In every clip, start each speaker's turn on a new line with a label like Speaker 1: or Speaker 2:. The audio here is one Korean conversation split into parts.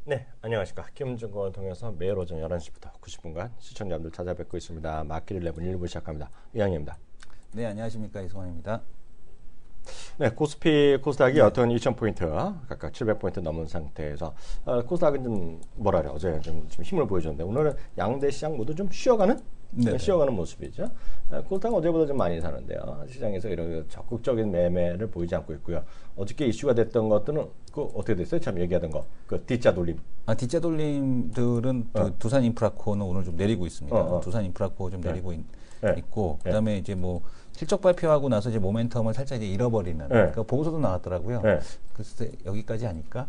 Speaker 1: 네, 안녕하십니까. 키움증권을 통해서 매일 오전 11시부터 90분간 시청자분들 찾아뵙고 있습니다. 마켓 11 1부 시작합니다. 이양입니다.
Speaker 2: 네, 안녕하십니까. 이승환입니다.
Speaker 1: 네, 코스피, 코스닥이 어떤 2,000포인트, 각각 700포인트 넘은 상태에서, 코스닥은 좀, 뭐라 그래, 어제 좀 힘을 보여줬는데, 오늘은 양대 시장 모두 좀 쉬어가는?
Speaker 2: 네네.
Speaker 1: 쉬어가는 모습이죠. 코스닥은 어제보다 좀 많이 사는데요. 시장에서 이런 적극적인 매매를 보이지 않고 있고요. 어저께 이슈가 됐던 것들은, 그 어떻게 됐어요? 참 얘기하던 거. 그 D자 돌림.
Speaker 2: D자 돌림들은 두산 인프라코어는 오늘 좀 내리고 있습니다. 두산 인프라코어 좀 내리고 있고, 그다음에 이제 뭐 실적 발표하고 나서 이제 모멘텀을 살짝 이제 잃어버리는 그러니까 보고서도 나왔더라고요. 글쎄 여기까지 하니까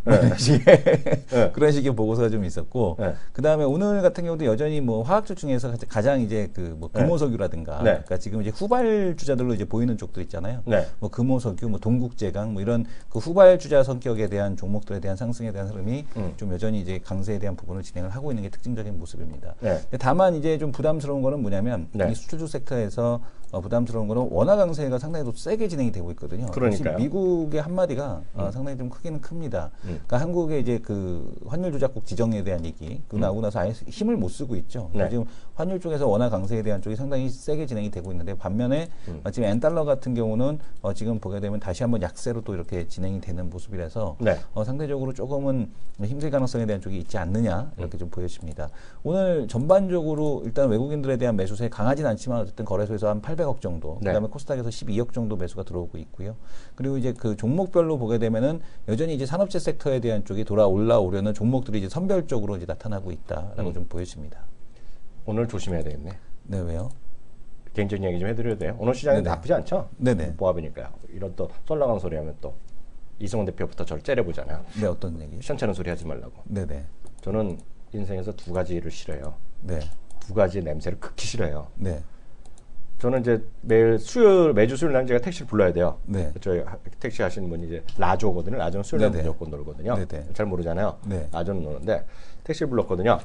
Speaker 2: 그런 식의 보고서가 좀 있었고, 그다음에 오늘 같은 경우도 여전히 뭐 화학주 중에서 가장 이제 그 뭐 금호석유라든가 그러니까 지금 이제 후발 주자들로 이제 보이는 쪽들 있잖아요. 뭐 금호석유, 뭐 동국제강 뭐 이런 그 후발 주자 성격에 대한 종목들에 대한 상승에 대한 흐름이 좀 여전히 이제 강세에 대한 부분을 진행을 하고 있는 게 특징적인 모습입니다. 근데 다만 이제 좀 부담스러운 거는 뭐냐면 이 수출주 섹터에서 부담스러운 거는 원화 강세가 상당히 또 세게 진행이 되고 있거든요.
Speaker 1: 그러니까요.
Speaker 2: 미국의 한마디가 상당히 좀 크기는 큽니다. 그러니까 한국의 이제 그 환율 조작국 지정에 대한 얘기 그 나오고 나서 아예 힘을 못 쓰고 있죠. 지금 환율 쪽에서 원화 강세에 대한 쪽이 상당히 세게 진행이 되고 있는데, 반면에 지금 엔달러 같은 경우는 지금 보게 되면 다시 한번 약세로 또 이렇게 진행이 되는 모습이라서 상대적으로 조금은 힘들 가능성에 대한 쪽이 있지 않느냐 이렇게 좀 보여집니다. 오늘 전반적으로 일단 외국인들에 대한 매수세 강하진 않지만 어쨌든 거래소에서 한 800억 정도, 그다음에 코스닥에서 12억 정도 매수가 들어오고 있고요. 그리고 이제 그 종목별로 보게 되면은 여전히 이제 산업재 섹터에 대한 쪽이 올라오려는 종목들이 이제 선별적으로 이제 나타나고 있다라고 좀 보여집니다.
Speaker 1: 오늘 조심해야 되겠네.
Speaker 2: 네, 왜요?
Speaker 1: 개인적인 얘기 좀 해드려도 돼요? 오늘 시장이 나쁘지 않죠?
Speaker 2: 네네.
Speaker 1: 보합이니까요. 이런 또 썰렁한 소리 하면 또 이승훈 대표부터 저를 째려보잖아요.
Speaker 2: 네, 어떤 얘기?
Speaker 1: 시원찮은 소리 하지 말라고.
Speaker 2: 네네.
Speaker 1: 저는 인생에서 두 가지를 싫어요.
Speaker 2: 네.
Speaker 1: 두 가지의 냄새를 극히 싫어요.
Speaker 2: 네.
Speaker 1: 저는 이제 매주 수요일 날 제가 택시를 불러야 돼요. 저희 택시 하시는 분이 이제 라조거든요. 라조는 수요일 날 무조건 놀거든요. 잘 모르잖아요. 라조는 노는데 택시를 불렀거든요.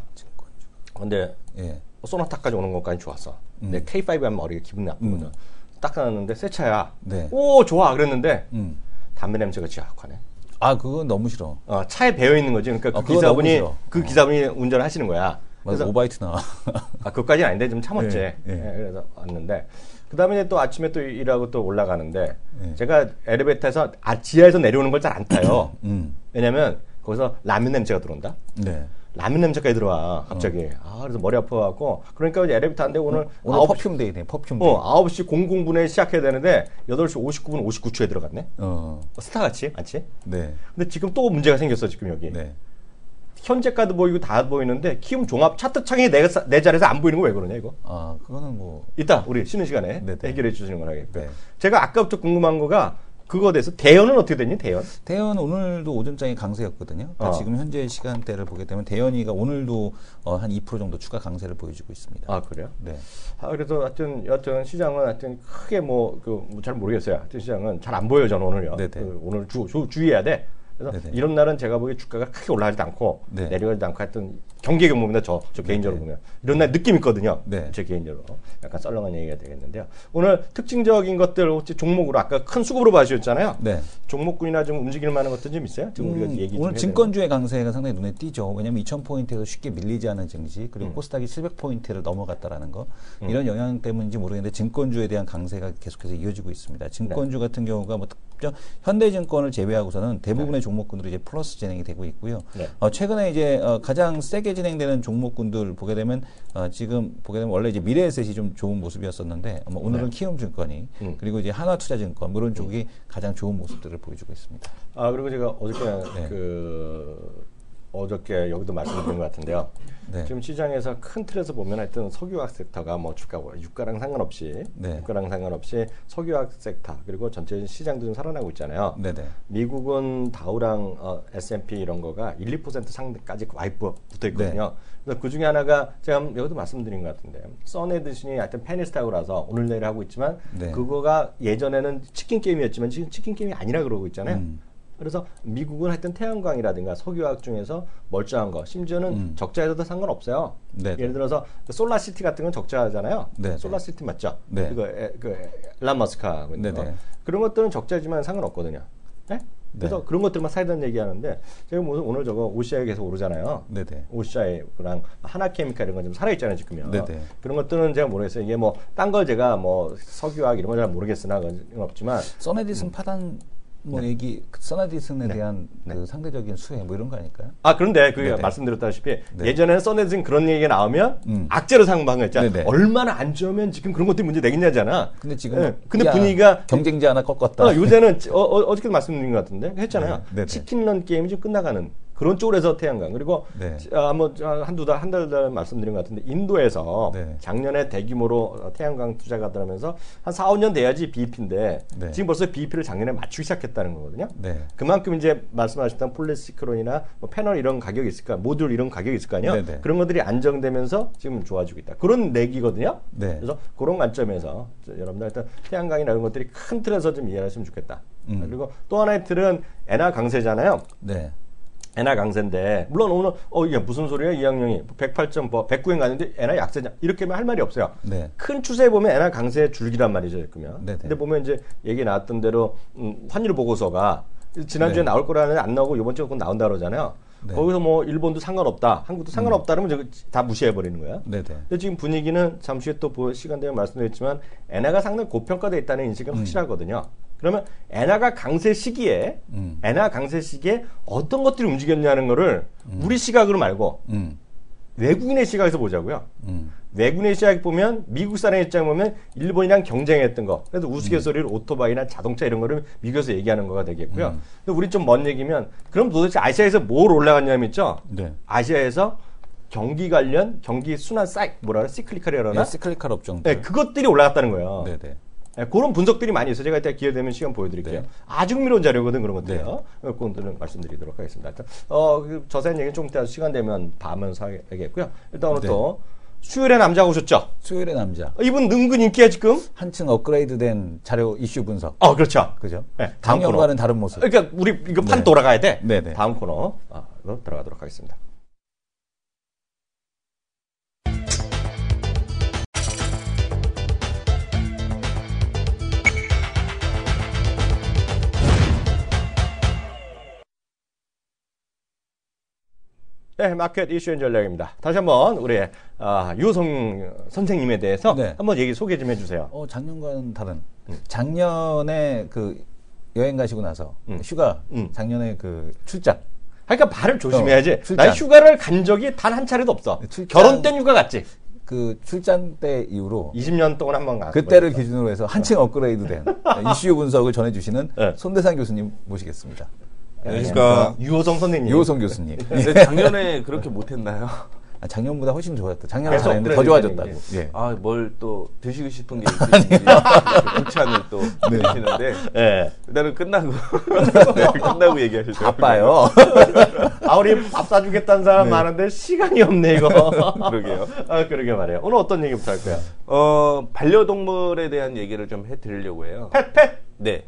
Speaker 1: 근데 소나타까지 오는 것까지 좋았어. 근데 K5 하면 머리가 기분 나쁘거든. 딱 나왔는데 새 차야. 오 좋아 그랬는데 담배 냄새가 지각하네.
Speaker 2: 아 그건 너무 싫어.
Speaker 1: 차에 배어 있는 거지. 그러니까 그 기사분이 운전을 하시는 거야.
Speaker 2: 그래서 오바이트 나와.
Speaker 1: 그것까지는 아닌데 좀 참았지. 그래서 왔는데 그다음에 또 아침에 또 일하고 또 올라가는데 제가 엘리베이터에서 지하에서 내려오는 걸 잘 안 타요. 왜냐면 거기서 라면 냄새가 들어온다. 라면 냄새까지 들어와 갑자기. 그래서 머리 아파갖고 그러니까 이제 엘리베이터 안 되고 오늘
Speaker 2: 퍼퓸 데이네. 퍼퓸 데이.
Speaker 1: 9시 00분에 시작해야 되는데 8시 59분 59초에 들어갔네. 스타같이 맞지? 근데 지금 또 문제가 생겼어 지금 여기. 현재가도 보이고 다 보이는데 키움 종합 차트 창이 내 자리에서 안 보이는 거 왜 그러냐 이거?
Speaker 2: 그거는 뭐
Speaker 1: 이따 우리 쉬는 시간에 해결해 주시는 걸 하겠고요. 제가 아까부터 궁금한 거가 그거에 대해서 대연은 어떻게 됐니?
Speaker 2: 대연 오늘도 오전장이 강세였거든요. 그러니까 지금 현재 시간대를 보게 되면 대연이가 오늘도 한 2% 정도 추가 강세를 보여주고 있습니다.
Speaker 1: 그래요?
Speaker 2: 네.
Speaker 1: 그래서 여튼 시장은 하여튼 크게 잘 모르겠어요. 하여튼 시장은 잘 안 보여요 저는 오늘요. 오늘 주의해야 돼. 그래서 이런 날은 제가 보기에 주가가 크게 올라가지도 않고 내려가지도 않고 하여튼 경계 경보입니다. 저 개인적으로 보면 이런 날 느낌 있거든요. 제 개인적으로 약간 썰렁한 얘기가 되겠는데요. 오늘 특징적인 것들 혹시 종목으로 아까 큰 수급으로 봐주셨잖아요. 종목군이나 좀 움직일 만한 것들 좀 있어요? 지금 우리가 얘기 좀
Speaker 2: 오늘 증권주의 강세가 상당히 눈에 띄죠. 왜냐하면 2,000포인트에서 쉽게 밀리지 않은 증시, 그리고 코스닥이 700포인트를 넘어갔다라는 거, 이런 영향 때문인지 모르겠는데 증권주에 대한 강세가 계속해서 이어지고 있습니다. 증권주 같은 경우가 뭐 특정 현대증권을 제외하고서는 대부분의 종목군들이 이제 플러스 진행이 되고 있고요. 최근에 이제 가장 세게 진행되는 종목군들 보게 되면 지금 보게 되면 원래 이제 미래에셋이 좀 좋은 모습이었었는데 오늘은 키움증권이 그리고 이제 한화투자증권 이런 쪽이 가장 좋은 모습들을 보여주고 있습니다.
Speaker 1: 그리고 제가 어저께 여기도 말씀드린 것 같은데요. 지금 시장에서 큰 틀에서 보면 하여튼 석유화학 섹터가 뭐 유가랑 상관없이 석유화학 섹터 그리고 전체 시장도 좀 살아나고 있잖아요. 미국은 다우랑 S&P 이런 거가 1~2% 상대까지 와이프 붙어 있거든요. 그래서 그 중에 하나가 제가 여기도 말씀드린 것 같은데 써내듯이 하여튼 페니스타고라서 오늘 내일 하고 있지만 그거가 예전에는 치킨 게임이었지만 지금 치킨 게임이 아니라 그러고 있잖아요. 그래서 미국은 하여튼 태양광이라든가 석유화학 중에서 멀쩡한 거, 심지어는 적자에서도 상관없어요. 예를 들어서 솔라시티 같은 건 적자잖아요. 솔라시티 맞죠? 그 일론 머스크하고 있는 거. 그런 것들은 적자지만 상관없거든요. 그래서 그런 것들만 사야 된다는 얘기하는데 제가 오늘 저거 OCI 계속 오르잖아요.
Speaker 2: 네네.
Speaker 1: OCI랑 하나케미칼 이런 건 좀 살아있잖아요 지금요.
Speaker 2: 네네.
Speaker 1: 그런 것들은 제가 모르겠어요. 이게 뭐 딴 걸 제가 뭐 석유화학 이런 건 잘 모르겠으나 그건 없지만
Speaker 2: 써내디슨 파단 뭐
Speaker 1: 네.
Speaker 2: 얘기 써내디슨에
Speaker 1: 네.
Speaker 2: 대한
Speaker 1: 네.
Speaker 2: 그 상대적인 수혜 뭐 이런 거 아닐까요?
Speaker 1: 아 그런데 그게
Speaker 2: 네네.
Speaker 1: 말씀드렸다시피
Speaker 2: 네.
Speaker 1: 예전에는 써내진 그런 얘기가 나오면 악재로 상방을 했잖아.
Speaker 2: 네네.
Speaker 1: 얼마나 안 좋으면 지금 그런 것들이 문제 내겠냐잖아.
Speaker 2: 근데 지금
Speaker 1: 근데 분위기가
Speaker 2: 경쟁자 하나 꺾었다.
Speaker 1: 요새는 어저께 말씀드린 것 같은데 했잖아요.
Speaker 2: 네네.
Speaker 1: 치킨런 게임이 좀 끝나가는 그런 쪽으로 해서 태양광 그리고
Speaker 2: 네.
Speaker 1: 뭐 한 달 말씀드린 것 같은데 인도에서
Speaker 2: 네.
Speaker 1: 작년에 대규모로 태양광 투자가 들어가면서 한 4, 5년 돼야지 BEP인데
Speaker 2: 네.
Speaker 1: 지금 벌써 BEP를 작년에 맞추기 시작했다는 거거든요.
Speaker 2: 네.
Speaker 1: 그만큼 이제 말씀하셨던 폴리시크론이나 뭐 패널 이런 가격이 있을까, 모듈 이런 가격이 있을 거 아니에요.
Speaker 2: 네네.
Speaker 1: 그런 것들이 안정되면서 지금 좋아지고 있다. 그런 내기거든요.
Speaker 2: 네.
Speaker 1: 그래서 그런 관점에서 여러분들 일단 태양광이나 이런 것들이 큰 틀에서 좀 이해하시면 좋겠다. 그리고 또 하나의 틀은 엔화 강세잖아요.
Speaker 2: 네.
Speaker 1: 엔화 강세인데 물론 오늘 이게 무슨 소리야 이학령이 109엔 가는데 엔화 약세냐 이렇게 할 말이 없어요.
Speaker 2: 네.
Speaker 1: 큰 추세에 보면 엔화 강세 줄기란 말이죠. 그러면.
Speaker 2: 네네.
Speaker 1: 근데 보면 이제 얘기 나왔던 대로 환율 보고서가 지난주에 나올 거라는 안 나오고 이번 주에 곧 나온다 그러잖아요.
Speaker 2: 네.
Speaker 1: 거기서 뭐 일본도 상관없다, 한국도 상관없다 그러면 다 무시해 버리는 거야.
Speaker 2: 네네.
Speaker 1: 근데 지금 분위기는 잠시 후에 또 시간 되면 말씀드렸지만 엔화가 상당히 고평가돼 있다는 인식은 확실하거든요. 그러면 엔화가 강세 시기에 엔화 강세 시기에 어떤 것들이 움직였냐는 거를 우리 시각으로 말고 외국인의 시각에서 보자고요. 외국인의 시각 보면 미국 사람의 입장 보면 일본이랑 경쟁했던 거. 그래서 우스갯소리로 오토바이나 자동차 이런 거를 미국에서 얘기하는 거가 되겠고요. 근데 우리 좀 먼 얘기면 그럼 도대체 아시아에서 뭘 올라갔냐면 있죠.
Speaker 2: 네.
Speaker 1: 아시아에서 경기 관련 경기 순환 뭐라 그래? 시클리컬이라나?
Speaker 2: 네, 시클리컬 업종들.
Speaker 1: 네, 그것들이 올라갔다는 거예요.
Speaker 2: 네네.
Speaker 1: 네, 그런 분석들이 많이 있어요. 제가 이따 기회 되면 시간 보여드릴게요.
Speaker 2: 네.
Speaker 1: 아주 흥미로운 자료거든 그런 것들이요. 그것들은 말씀드리도록 하겠습니다. 일단 그 자세한 얘기는 좀 이따 시간 되면 봐면서 하겠고요. 일단 오늘 또 수요일에 남자 오셨죠?
Speaker 2: 수요일의 남자.
Speaker 1: 이분 은근 인기야 지금.
Speaker 2: 한층 업그레이드된 자료 이슈 분석.
Speaker 1: 그렇죠.
Speaker 2: 그죠?
Speaker 1: 네, 다음
Speaker 2: 작년과는
Speaker 1: 코너.
Speaker 2: 다른 모습.
Speaker 1: 그러니까 우리 이거 판 돌아가야 돼.
Speaker 2: 네네.
Speaker 1: 다음 코너 이거 들어가도록 하겠습니다. 네, 마켓 이슈 전략입니다. 다시 한번 우리 유호성 선생님에 대해서 한번 얘기 소개 좀 해주세요.
Speaker 2: 작년과는 다른. 작년에 그 여행 가시고 나서 휴가, 작년에 그 출장.
Speaker 1: 그러니까 말을 조심해야지. 난 휴가를 간 적이 단 한 차례도 없어. 결혼 때 휴가 갔지.
Speaker 2: 그 출장 때 이후로
Speaker 1: 20년 동안 한번 갔어.
Speaker 2: 그때를 기준으로 해서 한층 업그레이드된 이슈 분석을 전해주시는 손대상 교수님 모시겠습니다.
Speaker 3: 그러니까
Speaker 1: 유호성 선생님.
Speaker 2: 유호성 교수님.
Speaker 3: 근데 작년에 그렇게 못했나요?
Speaker 2: 작년보다 훨씬 좋았다. 작년에 잘했는데 더 좋아졌다고.
Speaker 3: 예. 뭘 또 드시고 싶은 게 있으신지 공찬을 또 드시는데 일단은 끝나고 얘기하시죠.
Speaker 2: 바빠요.
Speaker 1: 우리 밥 사주겠다는 사람 많은데 시간이 없네 이거.
Speaker 3: 그러게요.
Speaker 1: 그러게 말이에요. 오늘 어떤 얘기부터 할까요?
Speaker 3: 반려동물에 대한 얘기를 좀 해드리려고 해요.
Speaker 1: 펫?
Speaker 3: 네.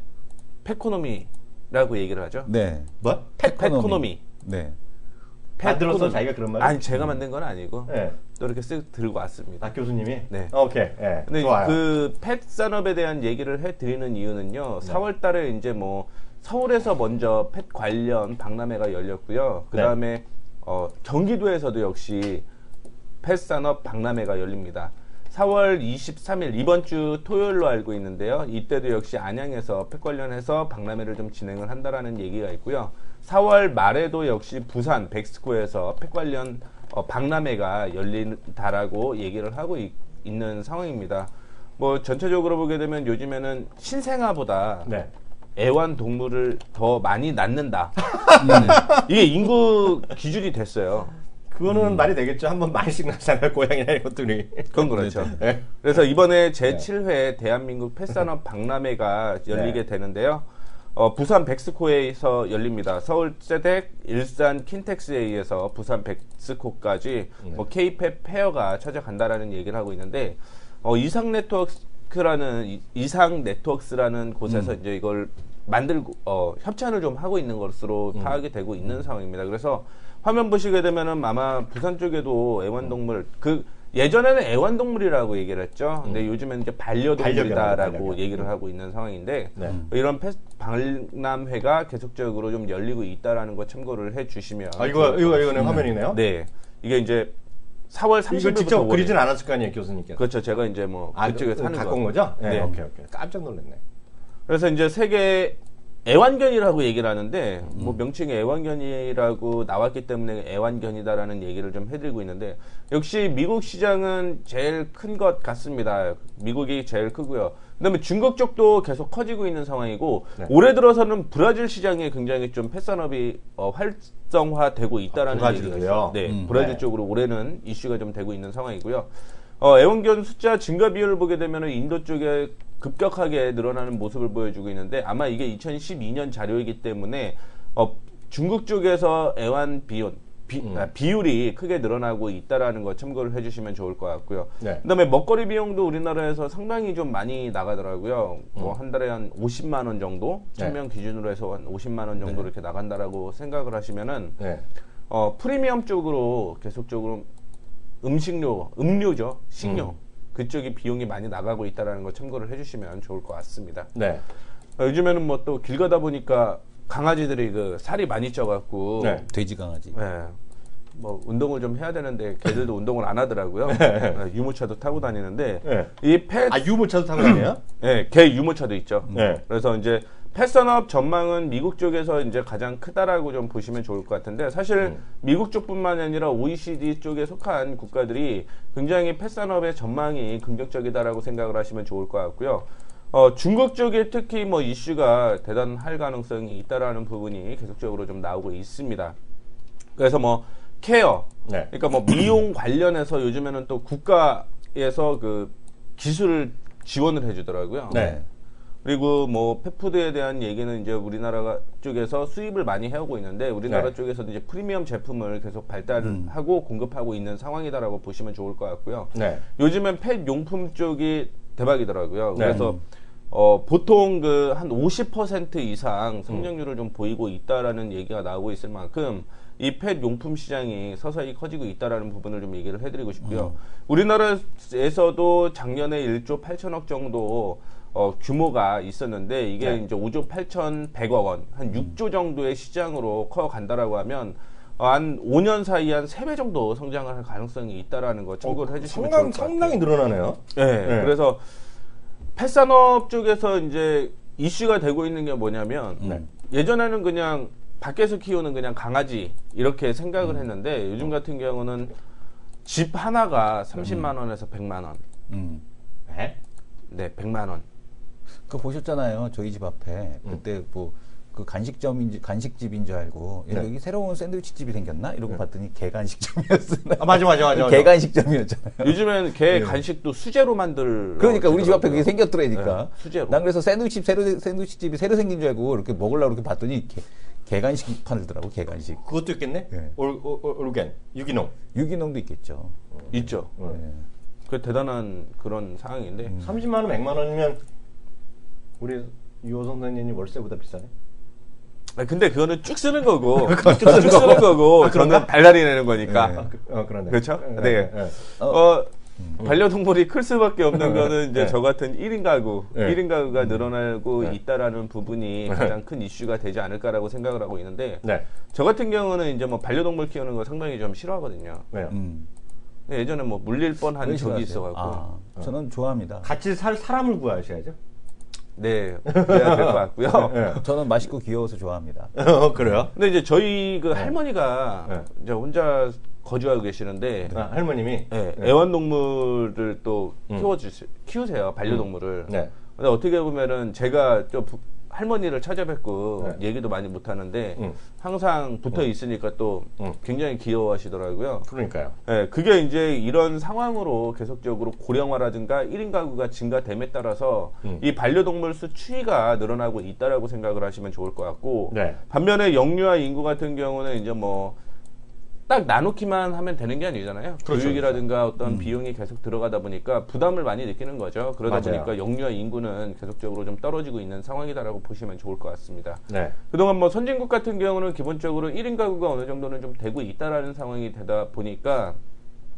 Speaker 3: 펫코노미라고 얘기를 하죠.
Speaker 2: 네.
Speaker 1: 뭐?
Speaker 3: 펫코노미.
Speaker 2: 네.
Speaker 1: 만들어서 자기가 그런 말을?
Speaker 3: 아니 제가 만든 건 아니고 또 이렇게 쓱 들고 왔습니다.
Speaker 1: 교수님이?
Speaker 3: 네.
Speaker 1: 오케이.
Speaker 3: 근데
Speaker 1: 좋아요.
Speaker 3: 그 펫 산업에 대한 얘기를 해드리는 이유는요. 4월달에 이제 뭐 서울에서 먼저 펫 관련 박람회가 열렸고요. 그 다음에 경기도에서도 역시 펫 산업 박람회가 열립니다. 4월 23일 이번 주 토요일로 알고 있는데요. 이때도 역시 안양에서 펫 관련해서 박람회를 좀 진행을 한다라는 얘기가 있고요. 4월 말에도 역시 부산 백스코에서 펫 관련 박람회가 열린다라고 얘기를 하고 있는 상황입니다. 뭐 전체적으로 보게 되면 요즘에는 신생아보다 애완동물을 더 많이 낳는다. 이게 인구 기준이 됐어요.
Speaker 1: 그거는 말이 되겠죠. 한번 많이씩 낳잖아요. 고양이나 이것들이.
Speaker 3: 그건 그렇죠. 그래서 이번에 제7회 대한민국 펫산업 박람회가 열리게 되는데요. 부산 백스코에서 열립니다. 서울 세덱, 일산 킨텍스에이에서 부산 백스코까지 K-펫 페어가 찾아간다라는 얘기를 하고 있는데 이상 네트워크스라는 곳에서 이제 이걸 만들고 협찬을 좀 하고 있는 것으로 파악이 되고 있는 상황입니다. 그래서 화면 보시게 되면은 아마 부산 쪽에도 애완동물 예전에는 애완동물이라고 얘기를 했죠. 근데 요즘에는 이제 반려동물이다라고 얘기를 하고 있는 상황인데 이런 박람회가 계속적으로 좀 열리고 있다라는 거 참고를 해주시면.
Speaker 1: 이거는 화면이네요.
Speaker 3: 네, 이게 이제 4월 30일부터
Speaker 1: 이거 직접 그리진 않았을 거 아니에요, 교수님께서.
Speaker 3: 그렇죠. 제가 이제 뭐 그쪽에 사는
Speaker 1: 갖고 온 거죠?
Speaker 3: 네.
Speaker 1: 오케이. 깜짝 놀랐네.
Speaker 3: 그래서 이제 세계 애완견이라고 얘기를 하는데 뭐 명칭이 애완견이라고 나왔기 때문에 애완견이다라는 얘기를 좀 해드리고 있는데 역시 미국 시장은 제일 큰 것 같습니다. 미국이 제일 크고요. 그다음에 중국 쪽도 계속 커지고 있는 상황이고 올해 들어서는 브라질 시장에 굉장히 좀 펫산업이 활성화되고 있다라는 얘기가 네, 브라질 쪽으로 올해는 이슈가 좀 되고 있는 상황이고요. 애완견 숫자 증가 비율을 보게 되면 인도 쪽에 급격하게 늘어나는 모습을 보여주고 있는데 아마 이게 2012년 자료이기 때문에 중국 쪽에서 애완 비율이 크게 늘어나고 있다라는 거 참고를 해주시면 좋을 것 같고요. 그다음에 먹거리 비용도 우리나라에서 상당히 좀 많이 나가더라고요. 뭐 한 달에 한 50만 원 정도, 1000명 기준으로 해서 한 50만 원 정도 이렇게 나간다라고 생각을 하시면은 프리미엄 쪽으로 계속적으로 음료죠, 식료. 그쪽이 비용이 많이 나가고 있다라는 거 참고를 해주시면 좋을 것 같습니다. 요즘에는 뭐 또 길 가다 보니까 강아지들이 그 살이 많이 쪄갖고
Speaker 2: 돼지 강아지.
Speaker 3: 뭐 운동을 좀 해야 되는데 걔들도 운동을 안 하더라고요. 유모차도 타고 다니는데 이
Speaker 1: 유모차도 타고 다녀요?
Speaker 3: 네, 개 유모차도 있죠. 그래서 이제 펫산업 전망은 미국 쪽에서 이제 가장 크다라고 좀 보시면 좋을 것 같은데 사실 미국 쪽뿐만 아니라 OECD 쪽에 속한 국가들이 굉장히 펫산업의 전망이 긍정적이다라고 생각을 하시면 좋을 것 같고요. 중국 쪽에 특히 뭐 이슈가 대단할 가능성이 있다라는 부분이 계속적으로 좀 나오고 있습니다. 그래서 뭐 케어, 그러니까 뭐 미용 관련해서 요즘에는 또 국가에서 그 기술을 지원을 해주더라고요. 그리고 뭐 펫푸드에 대한 얘기는 이제 우리나라 쪽에서 수입을 많이 해오고 있는데 우리나라 쪽에서도 이제 프리미엄 제품을 계속 발달하고 공급하고 있는 상황이다라고 보시면 좋을 것 같고요. 요즘엔 펫 용품 쪽이 대박이더라고요. 그래서 보통 그 한 50% 이상 성장률을 좀 보이고 있다라는 얘기가 나오고 있을 만큼 이 펫 용품 시장이 서서히 커지고 있다라는 부분을 좀 얘기를 해드리고 싶고요. 우리나라에서도 작년에 1조 8천억 정도 규모가 있었는데 이게 이제 5조 8,100억 원, 한 6조 정도의 시장으로 커간다라고 하면 한 5년 사이에 한 3배 정도 성장을 할 가능성이 있다라는 거 참고를 해주시면 좋을 것 같아요.
Speaker 1: 상당히 늘어나네요.
Speaker 3: 그래서 펫산업 쪽에서 이제 이슈가 되고 있는 게 뭐냐면 예전에는 그냥 밖에서 키우는 그냥 강아지 이렇게 생각을 했는데 요즘 같은 경우는 집 하나가 30만 원에서 100만 원. 네, 100만 원.
Speaker 2: 그거 보셨잖아요. 저희 집 앞에. 그때 뭐 그 간식집인 줄 알고 여기 새로운 샌드위치 집이 생겼나? 이러고 봤더니 개 간식점이었어요.
Speaker 1: 맞아.
Speaker 2: 개 간식점이었잖아요.
Speaker 3: 요즘에는 개 간식도 수제로 만들.
Speaker 2: 그러니까 우리 집 앞에 그게 생겼더라니까.
Speaker 3: 수제로.
Speaker 2: 난 그래서 샌드위치집이 새로 생긴 줄 알고 이렇게 먹으려고 이렇게 봤더니 개 간식 팔더라고. 개 간식.
Speaker 1: 그것도 있겠네. 올겐
Speaker 2: 유기농도 있겠죠.
Speaker 3: 있죠. 그 대단한 그런 상황인데
Speaker 1: 30만 원, 100만 원이면 우리 유호 선생님이 월세보다 비싸네.
Speaker 3: 근데 그거는 쭉 쓰는 거고, 저는 달달이 내는 거니까.
Speaker 1: 그러네.
Speaker 3: 그렇죠? 반려동물이 클 수밖에 없는 거는 이제 저 같은 1인 가구, 1인 가구가 늘어나고 있다라는 부분이 가장 큰 이슈가 되지 않을까라고 생각을 하고 있는데, 저 같은 경우는 이제 뭐 반려동물 키우는 거 상당히 좀 싫어하거든요.
Speaker 1: 왜요?
Speaker 3: 예전에 뭐 물릴 뻔한 적이 있어갖고.
Speaker 2: 저는 좋아합니다.
Speaker 1: 같이 살 사람을 구하셔야죠.
Speaker 3: 네, 그래야 될 것 같고요.
Speaker 2: 저는 맛있고 귀여워서 좋아합니다.
Speaker 1: 그래요?
Speaker 3: 근데 이제 저희 그 할머니가 이제 혼자 거주하고 계시는데
Speaker 1: 할머님이
Speaker 3: 애완동물을 또 키우세요, 반려동물을. 근데 어떻게 보면은 제가 좀 할머니를 찾아뵙고 얘기도 많이 못 하는데 항상 붙어 있으니까 또 굉장히 귀여워하시더라고요.
Speaker 1: 그러니까요.
Speaker 3: 그게 이제 이런 상황으로 계속적으로 고령화라든가 1인 가구가 증가됨에 따라서 이 반려동물 수 추이가 늘어나고 있다라고 생각을 하시면 좋을 것 같고 반면에 영유아 인구 같은 경우는 이제 뭐 딱 나누기만 하면 되는 게 아니잖아요. 교육이라든가 어떤 비용이 계속 들어가다 보니까 부담을 많이 느끼는 거죠. 그러다 보니까 영유아 인구는 계속적으로 좀 떨어지고 있는 상황이다라고 보시면 좋을 것 같습니다. 그동안 뭐 선진국 같은 경우는 기본적으로 1인 가구가 어느 정도는 좀 되고 있다라는 상황이 되다 보니까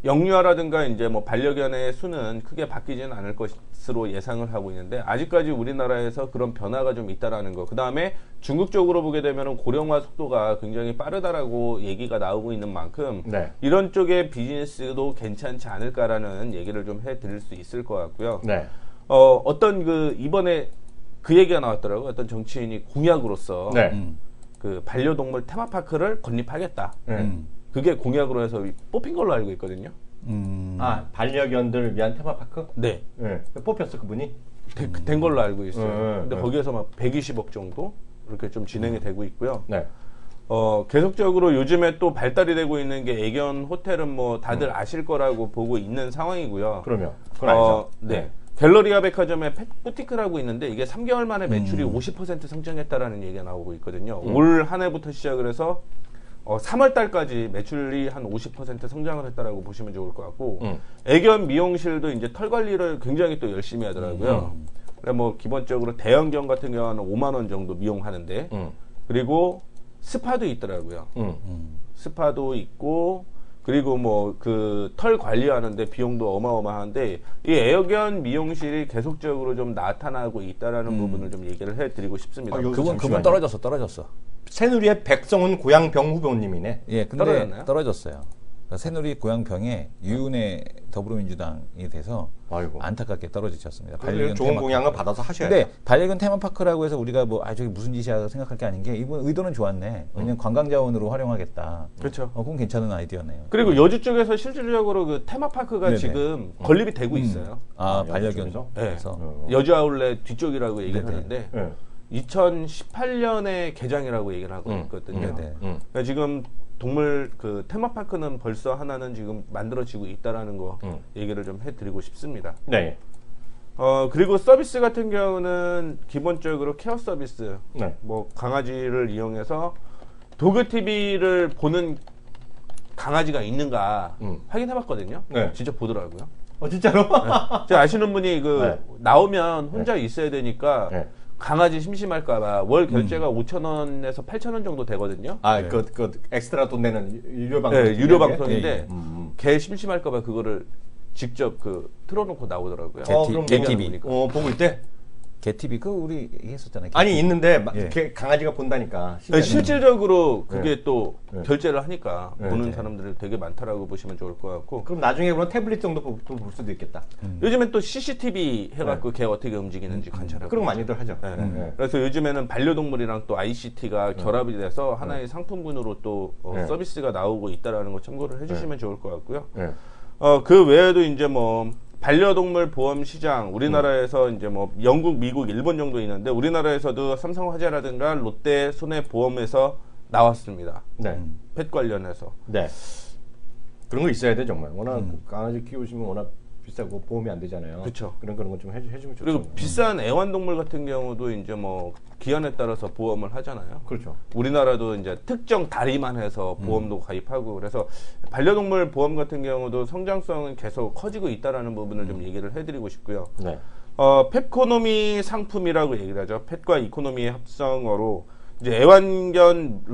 Speaker 3: 영유아라든가 이제 뭐 반려견의 수는 크게 바뀌지는 않을 것으로 예상을 하고 있는데 아직까지 우리나라에서 그런 변화가 좀 있다라는 거. 그 다음에 중국 쪽으로 보게 되면은 고령화 속도가 굉장히 빠르다라고 얘기가 나오고 있는 만큼
Speaker 1: 네.
Speaker 3: 이런 쪽의 비즈니스도 괜찮지 않을까라는 얘기를 좀 해드릴 수 있을 것 같고요.
Speaker 1: 네.
Speaker 3: 어떤 그 이번에 그 얘기가 나왔더라고요. 어떤 정치인이 공약으로서
Speaker 1: 네.
Speaker 3: 그 반려동물 테마파크를 건립하겠다.
Speaker 1: 네.
Speaker 3: 그게 공약으로 해서 뽑힌 걸로 알고 있거든요.
Speaker 1: 아, 반려견들을 위한 테마파크?
Speaker 3: 네.
Speaker 1: 네. 뽑혔어, 그분이?
Speaker 3: 된 걸로 알고 있어요. 근데
Speaker 1: 네.
Speaker 3: 거기에서 막 120억 정도 이렇게 좀 진행이 되고 있고요.
Speaker 1: 네.
Speaker 3: 계속적으로 요즘에 또 발달이 되고 있는 게 애견 호텔은 뭐 다들 아실 거라고 보고 있는 상황이고요.
Speaker 1: 그러면 그건 알죠.
Speaker 3: 네. 갤러리아 백화점에 펫부티크라고 있는데 이게 3개월 만에 매출이 50% 성장했다라는 얘기가 나오고 있거든요. 올 한 해부터 시작을 해서 3월 달까지 매출이 한 50% 성장을 했다라고 보시면 좋을 것 같고 애견 미용실도 이제 털 관리를 굉장히 또 열심히 하더라고요. 그래 뭐 기본적으로 대형견 같은 경우는 5만 원 정도 미용하는데 그리고 스파도 있더라고요. 스파도 있고 그리고 뭐 그 털 관리하는데 비용도 어마어마한데 이 애견 미용실이 계속적으로 좀 나타나고 있다라는 부분을 좀 얘기를 해드리고 싶습니다.
Speaker 2: 그분 떨어졌어.
Speaker 1: 새누리의 백성훈 고양병 후보님이네.
Speaker 2: 예, 근데
Speaker 3: 떨어졌나요?
Speaker 2: 떨어졌어요. 그러니까 새누리 고양병에 유은혜 더불어민주당이 돼서
Speaker 1: 아이고.
Speaker 2: 안타깝게 떨어지셨습니다.
Speaker 1: 좋은 공약을 받아서 하셔야죠.
Speaker 2: 근데 반려견 테마파크라고 해서 우리가 뭐 저게 무슨 짓이야 생각할 게 아닌 게 이분 의도는 좋았네. 왜냐면 관광자원으로 활용하겠다.
Speaker 3: 그렇죠.
Speaker 2: 그건 괜찮은 아이디어네요.
Speaker 3: 그리고 여주 쪽에서 실질적으로 그 테마파크가
Speaker 2: 네네.
Speaker 3: 지금 건립이 되고 있어요.
Speaker 2: 반려견에서.
Speaker 3: 네. 여주 아울렛 뒤쪽이라고 얘기를
Speaker 2: 네네.
Speaker 3: 하는데
Speaker 1: 네.
Speaker 3: 2018년에 개장이라고 얘기를 하고 있거든요.
Speaker 2: 네네.
Speaker 3: 그러니까 지금 동물 그 테마파크는 벌써 하나는 지금 만들어지고 있다라는 거 얘기를 좀 해드리고 싶습니다.
Speaker 1: 네.
Speaker 3: 그리고 서비스 같은 경우는 기본적으로 케어 서비스,
Speaker 1: 네.
Speaker 3: 뭐 강아지를 이용해서 도그 TV를 보는 강아지가 있는가 확인해봤거든요.
Speaker 1: 네.
Speaker 3: 진짜 보더라고요.
Speaker 1: 진짜로?
Speaker 3: 제가 아시는 분이
Speaker 1: 네.
Speaker 3: 나오면 혼자 있어야 되니까
Speaker 1: 네.
Speaker 3: 강아지 심심할까봐 월 결제가 5,000원에서 8,000원 정도 되거든요.
Speaker 1: 그 엑스트라 돈 내는 유료 방송.
Speaker 3: 네, 유료 방송인데
Speaker 2: 예.
Speaker 3: 걔 심심할까봐 그거를 직접 틀어놓고 나오더라고요.
Speaker 1: 그럼
Speaker 2: 개TV.
Speaker 1: 보고 있대?
Speaker 2: 개TV 우리 얘기했었잖아요.
Speaker 1: 아니 있는데
Speaker 2: 예.
Speaker 1: 강아지가 본다니까.
Speaker 3: 실질적으로 그게
Speaker 1: 네.
Speaker 3: 또
Speaker 1: 네.
Speaker 3: 결제를 하니까
Speaker 1: 네.
Speaker 3: 보는
Speaker 1: 네.
Speaker 3: 사람들이 되게 많다라고 보시면 좋을 것 같고
Speaker 1: 그럼 나중에 그런 태블릿 정도 볼 수도 있겠다.
Speaker 3: 요즘엔 또 CCTV 해갖고 걔 어떻게 움직이는지 관찰하고
Speaker 1: 그런 거 많이들 하죠.
Speaker 3: 네.
Speaker 1: 네.
Speaker 3: 그래서 요즘에는 반려동물이랑 또 ICT가 결합이 돼서 하나의 상품군으로 또
Speaker 1: 네.
Speaker 3: 서비스가 나오고 있다라는 거 참고를 해주시면 좋을 것 같고요.
Speaker 1: 네.
Speaker 3: 그 외에도 이제 뭐 반려동물 보험 시장 우리나라에서 이제 뭐 영국, 미국, 일본 정도 있는데 우리나라에서도 삼성화재라든가 롯데 손해보험에서 나왔습니다.
Speaker 1: 네.
Speaker 3: 펫 관련해서.
Speaker 1: 네. 그런 거 있어야 돼 정말. 워낙 강아지 키우시면 워낙 비싸고 보험이 안 되잖아요.
Speaker 3: 그쵸.
Speaker 1: 그런 거 좀 해주면 좋죠.
Speaker 3: 그리고 비싼 애완동물 같은 경우도 이제 뭐 기한에 따라서 보험을 하잖아요.
Speaker 1: 그렇죠.
Speaker 3: 우리나라도 이제 특정 다리만 해서 보험도 가입하고 그래서 반려동물 보험 같은 경우도 성장성은 계속 커지고 있다라는 부분을 좀 얘기를 해드리고 싶고요.
Speaker 1: 네.
Speaker 3: 펫코노미 상품이라고 얘기를 하죠. 펫과 이코노미의 합성어로 이제 애완견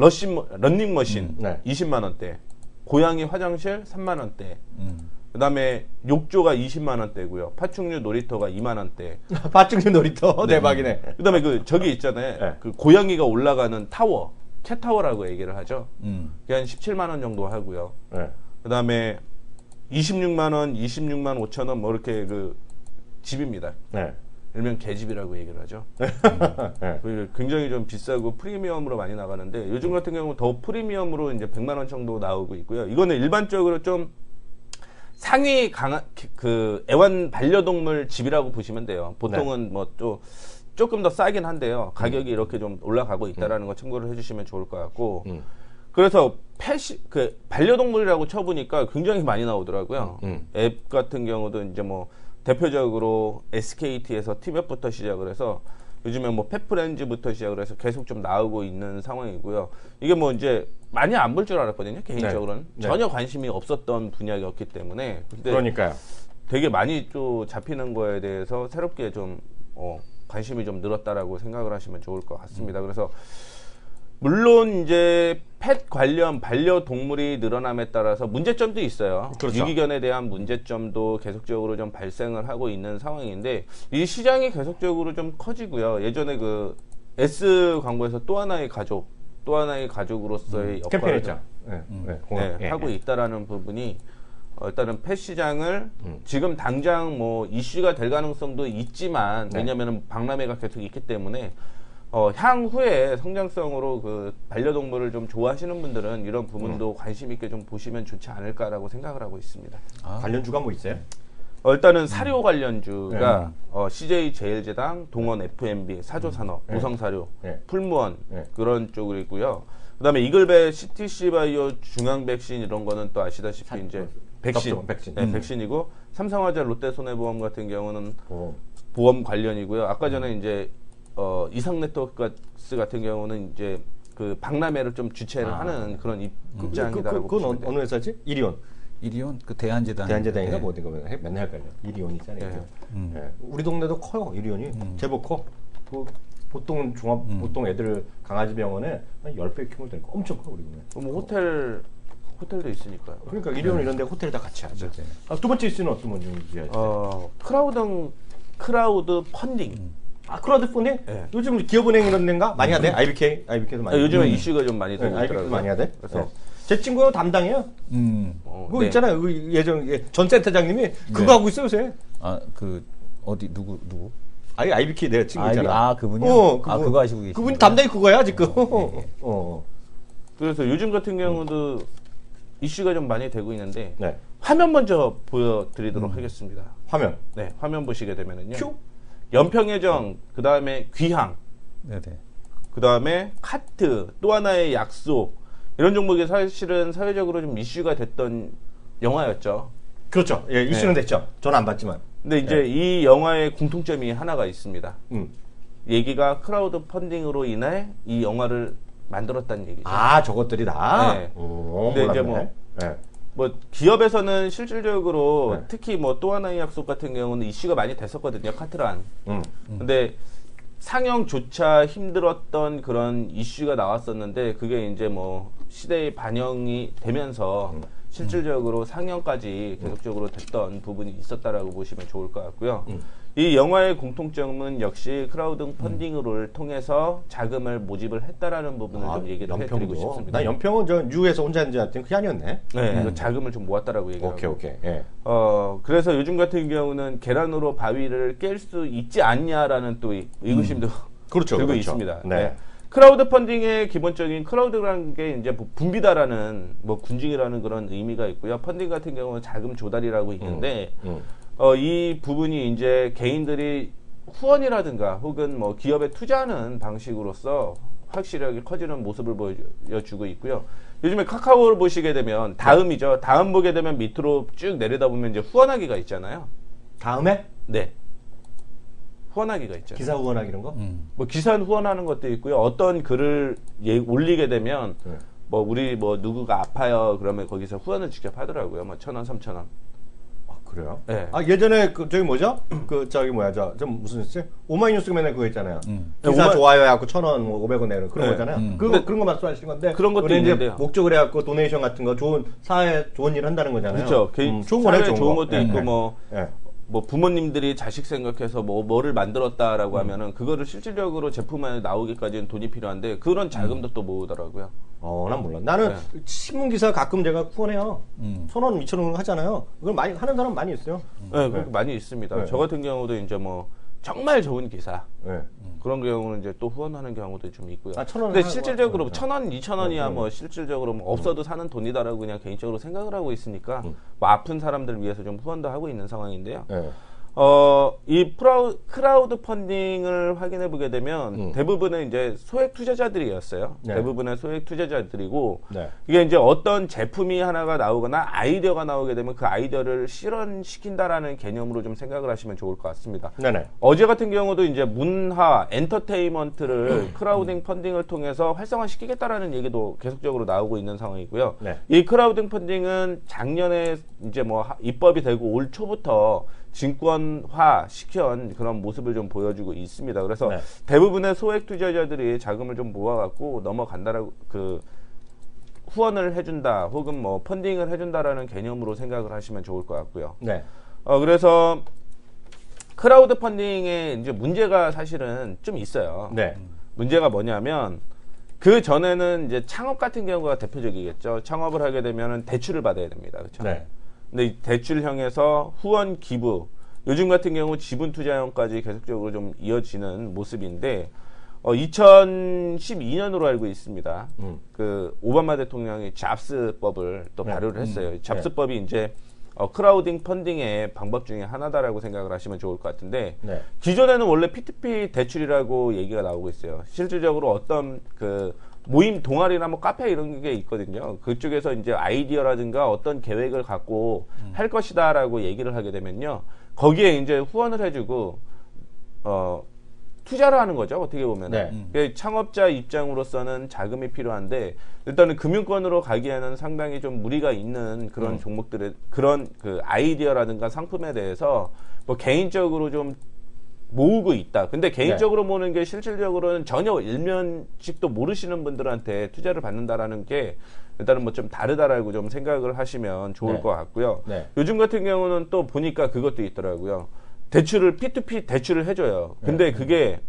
Speaker 3: 런닝머신
Speaker 1: 네.
Speaker 3: 20만 원대, 고양이 화장실 3만 원대. 그다음에 욕조가 20만 원대고요. 파충류 놀이터가 2만 원대.
Speaker 1: 파충류 놀이터 대박이네.
Speaker 3: 그다음에 저기 있잖아요.
Speaker 1: 네.
Speaker 3: 그 고양이가 올라가는 타워, 캣타워라고 얘기를 하죠. 그게 한 17만 원 정도 하고요.
Speaker 1: 네.
Speaker 3: 그다음에 26만 원, 26만 5천 원 뭐 이렇게 그 집입니다.
Speaker 1: 네.
Speaker 3: 일명 개집이라고 얘기를 하죠.
Speaker 1: 네.
Speaker 3: 굉장히 좀 비싸고 프리미엄으로 많이 나가는데 요즘 같은 경우 더 프리미엄으로 이제 100만 원 정도 나오고 있고요. 이거는 일반적으로 좀 상위 그 애완 반려동물 집이라고 보시면 돼요. 보통은 뭐 또 조금 더 싸긴 한데요. 가격이 이렇게 좀 올라가고 있다라는 거 참고를 해주시면 좋을 것 같고. 그래서 그 반려동물이라고 쳐보니까 굉장히 많이 나오더라고요. 앱 같은 경우도 이제 뭐 대표적으로 SKT에서 티맵부터 시작을 해서 요즘에 뭐 펫프렌즈부터 시작을 해서 계속 좀 나오고 있는 상황이고요. 이게 뭐 이제 많이 안 볼 줄 알았거든요. 개인적으로는
Speaker 1: 네.
Speaker 3: 전혀 관심이 없었던 분야였기 때문에. 근데
Speaker 1: 그러니까요.
Speaker 3: 되게 많이 또 잡히는 거에 대해서 새롭게 좀 관심이 좀 늘었다라고 생각을 하시면 좋을 것 같습니다. 그래서 물론 이제 펫 관련 반려동물이 늘어남에 따라서 문제점도 있어요.
Speaker 1: 그렇죠.
Speaker 3: 유기견에 대한 문제점도 계속적으로 좀 발생을 하고 있는 상황인데 이 시장이 계속적으로 좀 커지고요. 예전에 그 S 광고에서 또 하나의 가족으로서의 역할을 하고 있다라는 부분이 일단은 펫 시장을 지금 당장 뭐 이슈가 될 가능성도 있지만 왜냐하면 박람회가 계속 있기 때문에 향후에 성장성으로 그 반려동물을 좀 좋아하시는 분들은 이런 부분도 관심 있게 좀 보시면 좋지 않을까라고 생각을 하고 있습니다.
Speaker 1: 관련주가 뭐 있어요?
Speaker 3: 일단은 사료 관련주가 CJ 제일제당, 동원 F&B, 사조산업, 보성사료, 풀무원 그런 쪽으로 있고요. 그다음에 이글베, CTC 바이오, 중앙백신 이런 거는 또 아시다시피 이제 백신. 백신이고 삼성화재, 롯데손해보험 같은 경우는 보험 관련이고요. 아까 전에 이제 이상네트워크스 같은 경우는 이제 그 박람회를 좀 주최를 하는 그런 입장이다라고 보시면 돼요.
Speaker 1: 어느 회사지? 이리온
Speaker 2: 그 대한제당인가
Speaker 1: 뭐 어딘가 맨날 헷갈려. 이리온 있잖아요. 우리 동네도 커요. 이리온이 제법 커. 그 보통 보통 애들 강아지 병원에 한 10배 키우면 되니까 엄청 커 우리 동네.
Speaker 3: 뭐 호텔도 있으니까요.
Speaker 1: 그러니까 이리온 이런 데 호텔 다 같이 하죠. 두 번째 이슈는 어떤 건지 얘기해야죠.
Speaker 3: 크라우드 펀딩.
Speaker 1: 크라우드 펀딩? 요즘 기업은행 이런 데인가 많이 하대? IBK도 많이.
Speaker 3: 요즘에 이슈가 좀 많이 되고 있더라고요.
Speaker 1: 많이 하대? 그래서 제 친구가 담당해요. 그거 있잖아요. 그 예전 전 센터장님이 그거 하고 있어요, 요새.
Speaker 2: 그 어디 누구?
Speaker 1: IBK 내 친구 있잖아.
Speaker 2: 그분이요? 그거 하시고 계시죠.
Speaker 1: 그분이 담당이 그거야 지금.
Speaker 3: 그래서 요즘 같은 경우도 이슈가 좀 많이 되고 있는데 화면 먼저 보여드리도록 하겠습니다.
Speaker 1: 화면.
Speaker 3: 네, 화면 보시게 되면은요.
Speaker 1: 큐?
Speaker 3: 연평해정, 그 다음에 귀향, 그 다음에 카트, 또 하나의 약속 이런 종목이 사실은 사회적으로 좀 이슈가 됐던 영화였죠.
Speaker 1: 그렇죠. 예, 이슈는 됐죠. 저는 안 봤지만.
Speaker 3: 근데 이제 이 영화의 공통점이 하나가 있습니다. 얘기가 크라우드 펀딩으로 인해 이 영화를 만들었다는 얘기죠.
Speaker 1: 저것들이 다.
Speaker 3: 네. 근데 이제 뭐 기업에서는 실질적으로 특히 뭐 또 하나의 약속 같은 경우는 이슈가 많이 됐었거든요. 카트란. 근데 상영조차 힘들었던 그런 이슈가 나왔었는데 그게 이제 뭐 시대에 반영이 되면서 실질적으로 상영까지 계속적으로 됐던 부분이 있었다라고 보시면 좋을 것 같고요. 이 영화의 공통점은 역시 크라우드 펀딩을 통해서 자금을 모집을 했다라는 부분을 좀 얘기를 해드리고 싶습니다.
Speaker 1: 나 연평은 저 뉴에서 혼자 있는 줄 알았더니 그게 아니었네.
Speaker 3: 네, 자금을 좀 모았다라고 얘기를 하고.
Speaker 1: 오케이. 예.
Speaker 3: 그래서 요즘 같은 경우는 계란으로 바위를 깰 수 있지 않냐라는 또 의구심도 들고 있습니다.
Speaker 1: 네.
Speaker 3: 크라우드 펀딩의 기본적인 크라우드라는 게 이제 뭐 분비다라는 뭐 군중이라는 그런 의미가 있고요. 펀딩 같은 경우는 자금 조달이라고 있는데 이 부분이 이제 개인들이 후원이라든가 혹은 뭐 기업에 투자하는 방식으로서 확실하게 커지는 모습을 보여주고 있고요. 요즘에 카카오를 보시게 되면 다음이죠. 다음 보게 되면 밑으로 쭉 내려다보면 이제 후원하기가 있잖아요.
Speaker 1: 다음에?
Speaker 3: 네. 후원하기가 있죠.
Speaker 1: 기사 후원하기 이런 거?
Speaker 3: 뭐 기사 후원하는 것도 있고요. 어떤 글을 올리게 되면 뭐 우리 뭐 누구가 아파요. 그러면 거기서 후원을 직접 하더라고요. 뭐 1,000원, 3,000원.
Speaker 1: 그래요?
Speaker 3: 네.
Speaker 1: 예전에 저기 뭐죠? 무슨 씨? 오마이뉴스 맨날 그거 있잖아요. 기사 좋아요 해갖고 1,000원, 뭐 500원 내는 그런 거잖아요. 그런 거 말씀하시는 건데.
Speaker 3: 그런 것도 있는데요.
Speaker 1: 목적을 해갖고 도네이션 같은 거 사회 좋은 일 한다는 거잖아요.
Speaker 3: 그렇죠.
Speaker 1: 좋은 거네,
Speaker 3: 좋은 것도 있고 뭐 부모님들이 자식 생각해서 뭐를 만들었다라고 하면은 그거를 실질적으로 제품에 나오기까지는 돈이 필요한데 그런 자금도 또 모으더라고요.
Speaker 1: 난 몰라. 나는 신문 기사 가끔 제가 후원해요. 1,000원, 2,000원 하잖아요. 그걸 많이 하는 사람 많이 있어요.
Speaker 3: 네, 많이 있습니다. 저 같은 경우도 이제 뭐 정말 좋은 기사 그런 경우는 이제 또 후원하는 경우도 좀 있고요. 근데 실질적으로 1,000원, 2,000원이야 뭐 실질적으로 뭐 없어도 사는 돈이다라고 그냥 개인적으로 생각을 하고 있으니까 뭐 아픈 사람들 위해서 좀 후원도 하고 있는 상황인데요. 이 크라우드 펀딩을 확인해 보게 되면 대부분은 이제 소액 투자자들이었어요. 대부분의 소액 투자자들이고 이게 이제 어떤 제품이 하나가 나오거나 아이디어가 나오게 되면 그 아이디어를 실현시킨다라는 개념으로 좀 생각을 하시면 좋을 것 같습니다. 어제 같은 경우도 이제 문화, 엔터테인먼트를 크라우드 펀딩을 통해서 활성화시키겠다라는 얘기도 계속적으로 나오고 있는 상황이고요. 이 크라우드 펀딩은 작년에 이제 뭐 입법이 되고 올 초부터 증권화 시킨 그런 모습을 좀 보여주고 있습니다. 그래서 대부분의 소액 투자자들이 자금을 좀 모아갖고 넘어간다라고 후원을 해준다 혹은 뭐 펀딩을 해준다라는 개념으로 생각을 하시면 좋을 것 같고요. 그래서 크라우드 펀딩에 이제 문제가 사실은 좀 있어요. 문제가 뭐냐면 그 전에는 이제 창업 같은 경우가 대표적이겠죠. 창업을 하게 되면은 대출을 받아야 됩니다. 그렇죠? 근데 이 대출형에서 후원 기부, 요즘 같은 경우 지분 투자형까지 계속적으로 좀 이어지는 모습인데 2012년으로 알고 있습니다. 그 오바마 대통령이 잡스법을 또 발효를 했어요. 잡스법이 이제 크라우딩 펀딩의 방법 중에 하나다라고 생각을 하시면 좋을 것 같은데 기존에는 원래 P2P 대출이라고 얘기가 나오고 있어요. 실질적으로 어떤 그 모임 동아리나 뭐 카페 이런 게 있거든요. 그쪽에서 이제 아이디어라든가 어떤 계획을 갖고 할 것이다라고 얘기를 하게 되면요. 거기에 이제 후원을 해주고 투자를 하는 거죠. 어떻게 보면 창업자 입장으로서는 자금이 필요한데 일단은 금융권으로 가기에는 상당히 좀 무리가 있는 그런 종목들의 그런 그 아이디어라든가 상품에 대해서 뭐 개인적으로 좀 모으고 있다. 근데 개인적으로 모으는 게 실질적으로는 전혀 일면식도 모르시는 분들한테 투자를 받는다라는 게 일단은 뭐 좀 다르다라고 좀 생각을 하시면 좋을 것 같고요. 요즘 같은 경우는 또 보니까 그것도 있더라고요. 대출을 P2P 대출을 해줘요. 근데 그게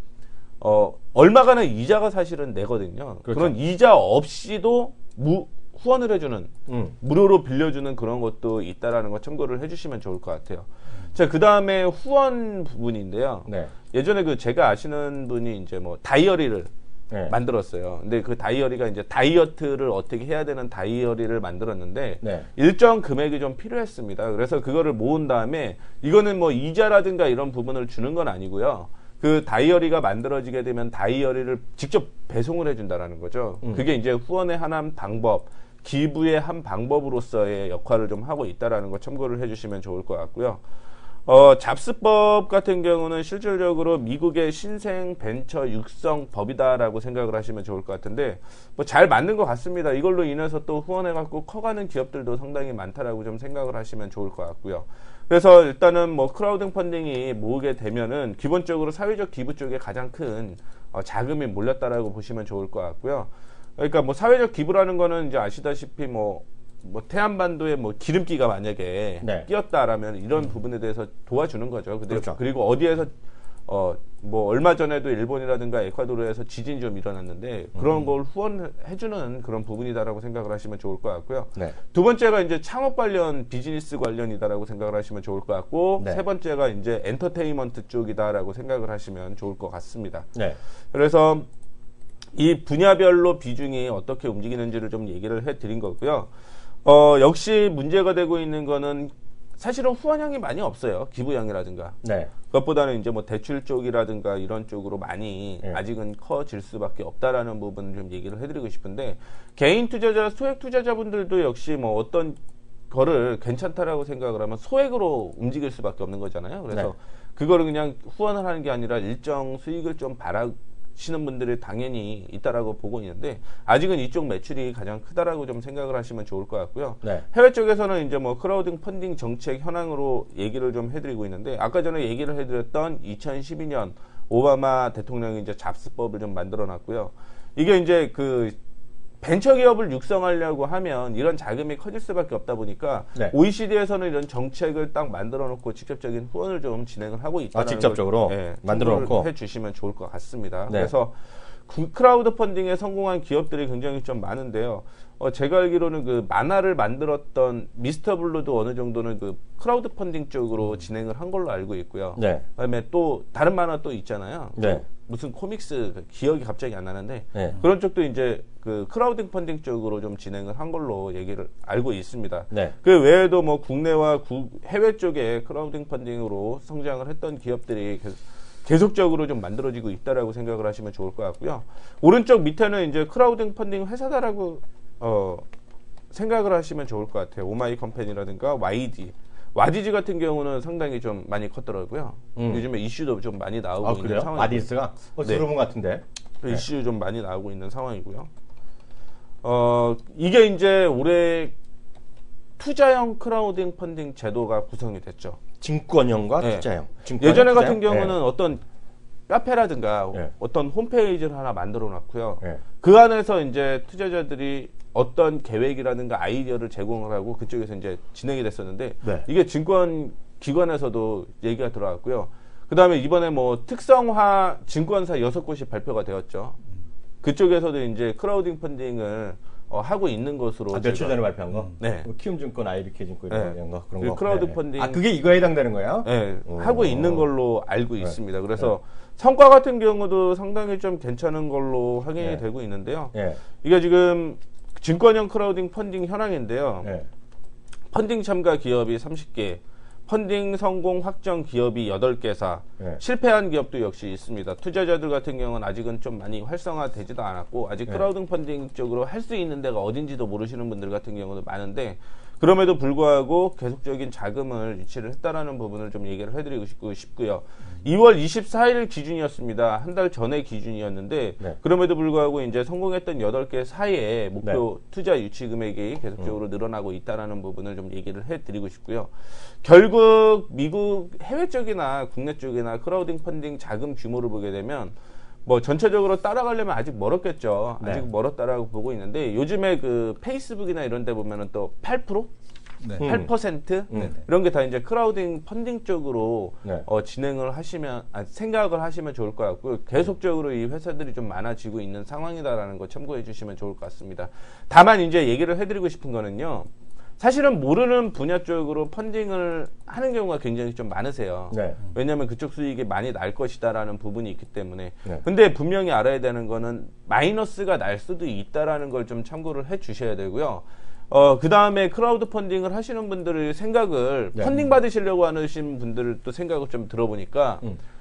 Speaker 3: 얼마간의 이자가 사실은 내거든요. 그런 이자 없이도 후원을 해주는 무료로 빌려주는 그런 것도 있다라는 거 참고를 해주시면 좋을 것 같아요. 자, 그 다음에 후원 부분인데요. 예전에 그 제가 아시는 분이 이제 뭐 다이어리를 만들었어요. 근데 그 다이어리가 이제 다이어트를 어떻게 해야 되는 다이어리를 만들었는데 일정 금액이 좀 필요했습니다. 그래서 그거를 모은 다음에 이거는 뭐 이자라든가 이런 부분을 주는 건 아니고요. 그 다이어리가 만들어지게 되면 다이어리를 직접 배송을 해준다라는 거죠. 그게 이제 후원의 한 방법, 기부의 한 방법으로서의 역할을 좀 하고 있다라는 거 참고를 해주시면 좋을 것 같고요. 잡스법 같은 경우는 실질적으로 미국의 신생 벤처 육성 법이다라고 생각을 하시면 좋을 것 같은데 뭐 잘 맞는 것 같습니다. 이걸로 인해서 또 후원해갖고 커가는 기업들도 상당히 많다라고 좀 생각을 하시면 좋을 것 같고요. 그래서 일단은 뭐 크라우딩 펀딩이 모으게 되면은 기본적으로 사회적 기부 쪽에 가장 큰 자금이 몰렸다라고 보시면 좋을 것 같고요. 그러니까 뭐 사회적 기부라는 거는 이제 아시다시피 뭐 태안반도에 뭐 기름기가 만약에 끼었다라면 이런 부분에 대해서 도와주는 거죠. 그리고 어디에서 뭐 얼마 전에도 일본이라든가 에콰도르에서 지진이 좀 일어났는데 그런 걸 후원해주는 그런 부분이다라고 생각을 하시면 좋을 것 같고요. 두 번째가 이제 창업 관련 비즈니스 관련이다라고 생각을 하시면 좋을 것 같고 세 번째가 이제 엔터테인먼트 쪽이다라고 생각을 하시면 좋을 것 같습니다. 그래서 이 분야별로 비중이 어떻게 움직이는지를 좀 얘기를 해드린 거고요. 역시 문제가 되고 있는 거는 사실은 후원형이 많이 없어요. 기부형이라든가. 그것보다는 이제 뭐 대출 쪽이라든가 이런 쪽으로 많이 아직은 커질 수밖에 없다라는 부분을 좀 얘기를 해드리고 싶은데 개인 투자자, 소액 투자자분들도 역시 뭐 어떤 거를 괜찮다라고 생각을 하면 소액으로 움직일 수밖에 없는 거잖아요. 그래서 그거를 그냥 후원을 하는 게 아니라 일정 수익을 좀 바라시는 분들이 당연히 있다라고 보고 있는데 아직은 이쪽 매출이 가장 크다라고 좀 생각을 하시면 좋을 것 같고요. 해외 쪽에서는 이제 뭐 크라우딩 펀딩 정책 현황으로 얘기를 좀 해드리고 있는데 아까 전에 얘기를 해드렸던 2012년 오바마 대통령이 이제 잡스법을 좀 만들어 놨고요. 이게 이제 그 벤처기업을 육성하려고 하면 이런 자금이 커질 수밖에 없다 보니까 OECD에서는 이런 정책을 딱 만들어 놓고 직접적인 후원을 좀 진행을 하고 있다는
Speaker 1: 직접적으로 만들어 놓고
Speaker 3: 해주시면 좋을 것 같습니다. 그래서 크라우드 펀딩에 성공한 기업들이 굉장히 좀 많은데요. 제가 알기로는 그 만화를 만들었던 미스터 블루도 어느 정도는 그 크라우드 펀딩 쪽으로 진행을 한 걸로 알고 있고요. 그다음에 또 다른 만화 또 있잖아요. 무슨 코믹스 기억이 갑자기 안 나는데 그런 쪽도 이제 그 크라우딩 펀딩 쪽으로 좀 진행을 한 걸로 얘기를 알고 있습니다. 그 외에도 뭐 국내와 해외 쪽에 크라우딩 펀딩으로 성장을 했던 기업들이 계속적으로 좀 만들어지고 있다라고 생각을 하시면 좋을 것 같고요. 오른쪽 밑에는 이제 크라우딩 펀딩 회사다라고 생각을 하시면 좋을 것 같아요. 오마이 컴퍼니라든가 와디즈 같은 경우는 상당히 좀 많이 컸더라고요. 요즘에 이슈도 좀 많이 나오고 있는 상황이고.
Speaker 1: 와디즈가? 들어본 것 같은데.
Speaker 3: 이슈 좀 많이 나오고 있는 상황이고요. 이게 이제 올해 투자형 크라우딩 펀딩 제도가 구성이 됐죠.
Speaker 1: 증권형과
Speaker 3: 네.
Speaker 1: 투자형.
Speaker 3: 예전에
Speaker 1: 투자형?
Speaker 3: 같은 경우는
Speaker 1: 네.
Speaker 3: 어떤 카페라든가
Speaker 1: 네.
Speaker 3: 어떤 홈페이지를 하나 만들어 놨고요.
Speaker 1: 네.
Speaker 3: 그 안에서 이제 투자자들이 어떤 계획이라든가 아이디어를 제공을 하고 그쪽에서 이제 진행이 됐었는데
Speaker 1: 네.
Speaker 3: 이게 증권 기관에서도 얘기가 들어왔고요. 그 다음에 이번에 뭐 특성화 증권사 6곳이 발표가 되었죠. 그쪽에서도 이제 크라우딩 펀딩을 하고 있는 것으로.
Speaker 1: 며칠 전에 발표한 거?
Speaker 3: 네.
Speaker 1: 키움증권, IBK증권 이런 거 그런 거.
Speaker 3: 크라우드
Speaker 1: 네.
Speaker 3: 펀딩.
Speaker 1: 아, 그게 이거에 해당되는 거예요?
Speaker 3: 네. 하고 있는 걸로 알고 있습니다. 그래서
Speaker 1: 네.
Speaker 3: 성과 같은 경우도 상당히 좀 괜찮은 걸로 확인이
Speaker 1: 네.
Speaker 3: 되고 있는데요.
Speaker 1: 네.
Speaker 3: 이게 지금 증권형 크라우딩 펀딩 현황인데요.
Speaker 1: 네.
Speaker 3: 펀딩 참가 기업이 30개, 펀딩 성공 확정 기업이 8개사,
Speaker 1: 네.
Speaker 3: 실패한 기업도 역시 있습니다. 투자자들 같은 경우는 아직은 좀 많이 활성화되지도 않았고 아직
Speaker 1: 네.
Speaker 3: 크라우딩 펀딩 쪽으로 할 수 있는 데가 어딘지도 모르시는 분들 같은 경우도 많은데 그럼에도 불구하고 계속적인 자금을 유치를 했다라는 부분을 좀 얘기를 해드리고 싶고요. 2월 24일 기준이었습니다. 한 달 전의 기준이었는데
Speaker 1: 네.
Speaker 3: 그럼에도 불구하고 이제 성공했던 8개 사이에 목표
Speaker 1: 네.
Speaker 3: 투자 유치 금액이 계속적으로 늘어나고 있다라는 부분을 좀 얘기를 해드리고 싶고요. 결국 미국 해외 쪽이나 국내 쪽이나 크라우딩 펀딩 자금 규모를 보게 되면 뭐 전체적으로 따라가려면 아직 멀었겠죠.
Speaker 1: 네.
Speaker 3: 아직 멀었다라고 보고 있는데 요즘에 그 페이스북이나 이런 데 보면은 또 8%?
Speaker 2: 네.
Speaker 3: 8%? 이런 게 다 이제 크라우딩 펀딩 쪽으로
Speaker 1: 네.
Speaker 3: 진행을 하시면, 생각을 하시면 좋을 것 같고요. 계속적으로 이 회사들이 좀 많아지고 있는 상황이다라는 거 참고해 주시면 좋을 것 같습니다. 다만 이제 얘기를 해드리고 싶은 거는요. 사실은 모르는 분야 쪽으로 펀딩을 하는 경우가 굉장히 좀 많으세요.
Speaker 1: 네.
Speaker 3: 왜냐하면 그쪽 수익이 많이 날 것이다라는 부분이 있기 때문에.
Speaker 1: 네.
Speaker 3: 근데 분명히 알아야 되는 거는 마이너스가 날 수도 있다라는 걸 좀 참고를 해 주셔야 되고요. 그 다음에 크라우드 펀딩을 하시는 분들의 생각을
Speaker 1: 네.
Speaker 3: 펀딩 받으시려고 하시는 분들도 생각을 좀 들어보니까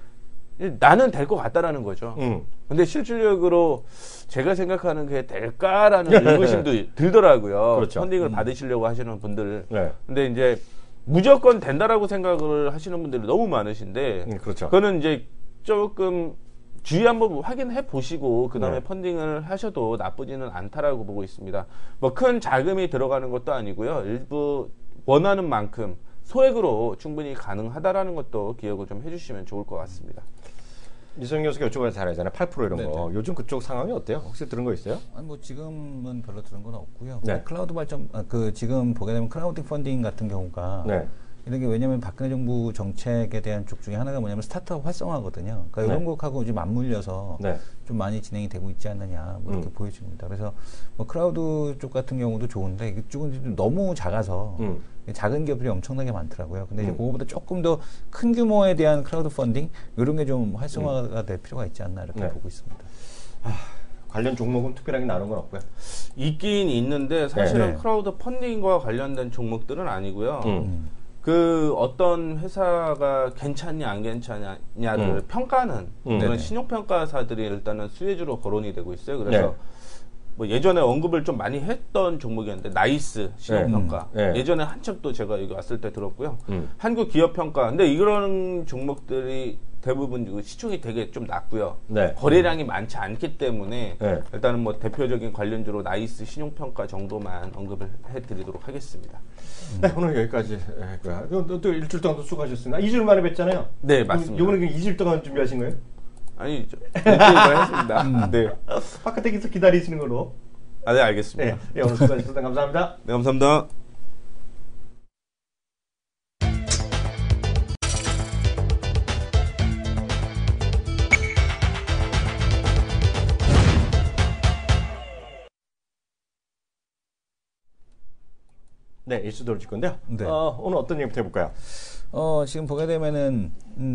Speaker 3: 나는 될 것 같다라는 거죠. 근데 실질적으로 제가 생각하는 게 될까라는 의구심도 들더라고요.
Speaker 1: 그렇죠.
Speaker 3: 펀딩을 받으시려고 하시는 분들.
Speaker 1: 네.
Speaker 3: 근데 이제 무조건 된다라고 생각을 하시는 분들이 너무 많으신데
Speaker 1: 그렇죠.
Speaker 3: 그거는 이제 조금 주의 한번 확인해 보시고 그 다음에
Speaker 1: 네.
Speaker 3: 펀딩을 하셔도 나쁘지는 않다라고 보고 있습니다. 뭐 큰 자금이 들어가는 것도 아니고요. 일부 원하는 만큼 소액으로 충분히 가능하다라는 것도 기억을 좀 해주시면 좋을 것 같습니다.
Speaker 1: 이성 교수가 이쪽에서 잘 알잖아요. 8% 이런
Speaker 2: 네네.
Speaker 1: 거. 요즘 그쪽 상황이 어때요? 혹시 들은 거 있어요?
Speaker 2: 아니 뭐 지금은 별로 들은 건 없고요.
Speaker 1: 네.
Speaker 2: 클라우드 발전 지금 보게 되면 크라우딩 펀딩 같은 경우가
Speaker 1: 네.
Speaker 2: 이런 게 왜냐하면 박근혜 정부 정책에 대한 쪽 중에 하나가 뭐냐면 스타트업 활성화거든요. 그러니까 이런 것하고 좀 맞물려서
Speaker 1: 네.
Speaker 2: 좀 많이 진행이 되고 있지 않느냐 뭐 이렇게 보여집니다. 그래서 뭐 크라우드 쪽 같은 경우도 좋은데 이쪽은 좀 너무 작아서 작은 기업들이 엄청나게 많더라고요. 근데 이제 그거보다 조금 더 큰 규모에 대한 크라우드 펀딩 이런 게 좀 활성화가 될 필요가 있지 않나 이렇게
Speaker 1: 네.
Speaker 2: 보고 있습니다.
Speaker 1: 관련 종목은 특별하게 나눈 건 없고요.
Speaker 3: 있긴 있는데 사실은
Speaker 2: 네.
Speaker 3: 크라우드 펀딩과 관련된 종목들은 아니고요. 그 어떤 회사가 괜찮냐 안 괜찮냐를 평가하는 그런
Speaker 2: 네네.
Speaker 3: 신용평가사들이 일단은 수혜주로 거론이 되고 있어요. 그래서
Speaker 1: 네.
Speaker 3: 뭐 예전에 언급을 좀 많이 했던 종목이었는데 나이스 신용평가
Speaker 1: 네.
Speaker 3: 예전에 한참 또 제가 여기 왔을 때 들었고요. 한국기업평가 근데 이런 종목들이 대부분 시총이 되게 좀 낮고요.
Speaker 1: 네.
Speaker 3: 거래량이 많지 않기 때문에
Speaker 1: 네.
Speaker 3: 일단은 뭐 대표적인 관련주로 나이스 신용평가 정도만 언급을 해드리도록 하겠습니다.
Speaker 1: 네, 오늘 여기까지 했고요. 또 일주일 동안 또 수고하셨습니다. 2주일 만에 뵀잖아요.
Speaker 3: 네, 맞습니다.
Speaker 1: 이번에 2주일 동안 준비하신 거예요?
Speaker 3: 아니, 일주일만 했습니다. 네.
Speaker 1: 바깥에서 기다리시는 걸로.
Speaker 3: 아, 네, 알겠습니다.
Speaker 1: 네, 네 오늘 수고하셨습니다. 감사합니다.
Speaker 3: 네, 감사합니다.
Speaker 1: 네, 이슈 돌릴 건데요.
Speaker 2: 네.
Speaker 1: 오늘 어떤 얘기부터 해볼까요?
Speaker 2: 지금 보게 되면은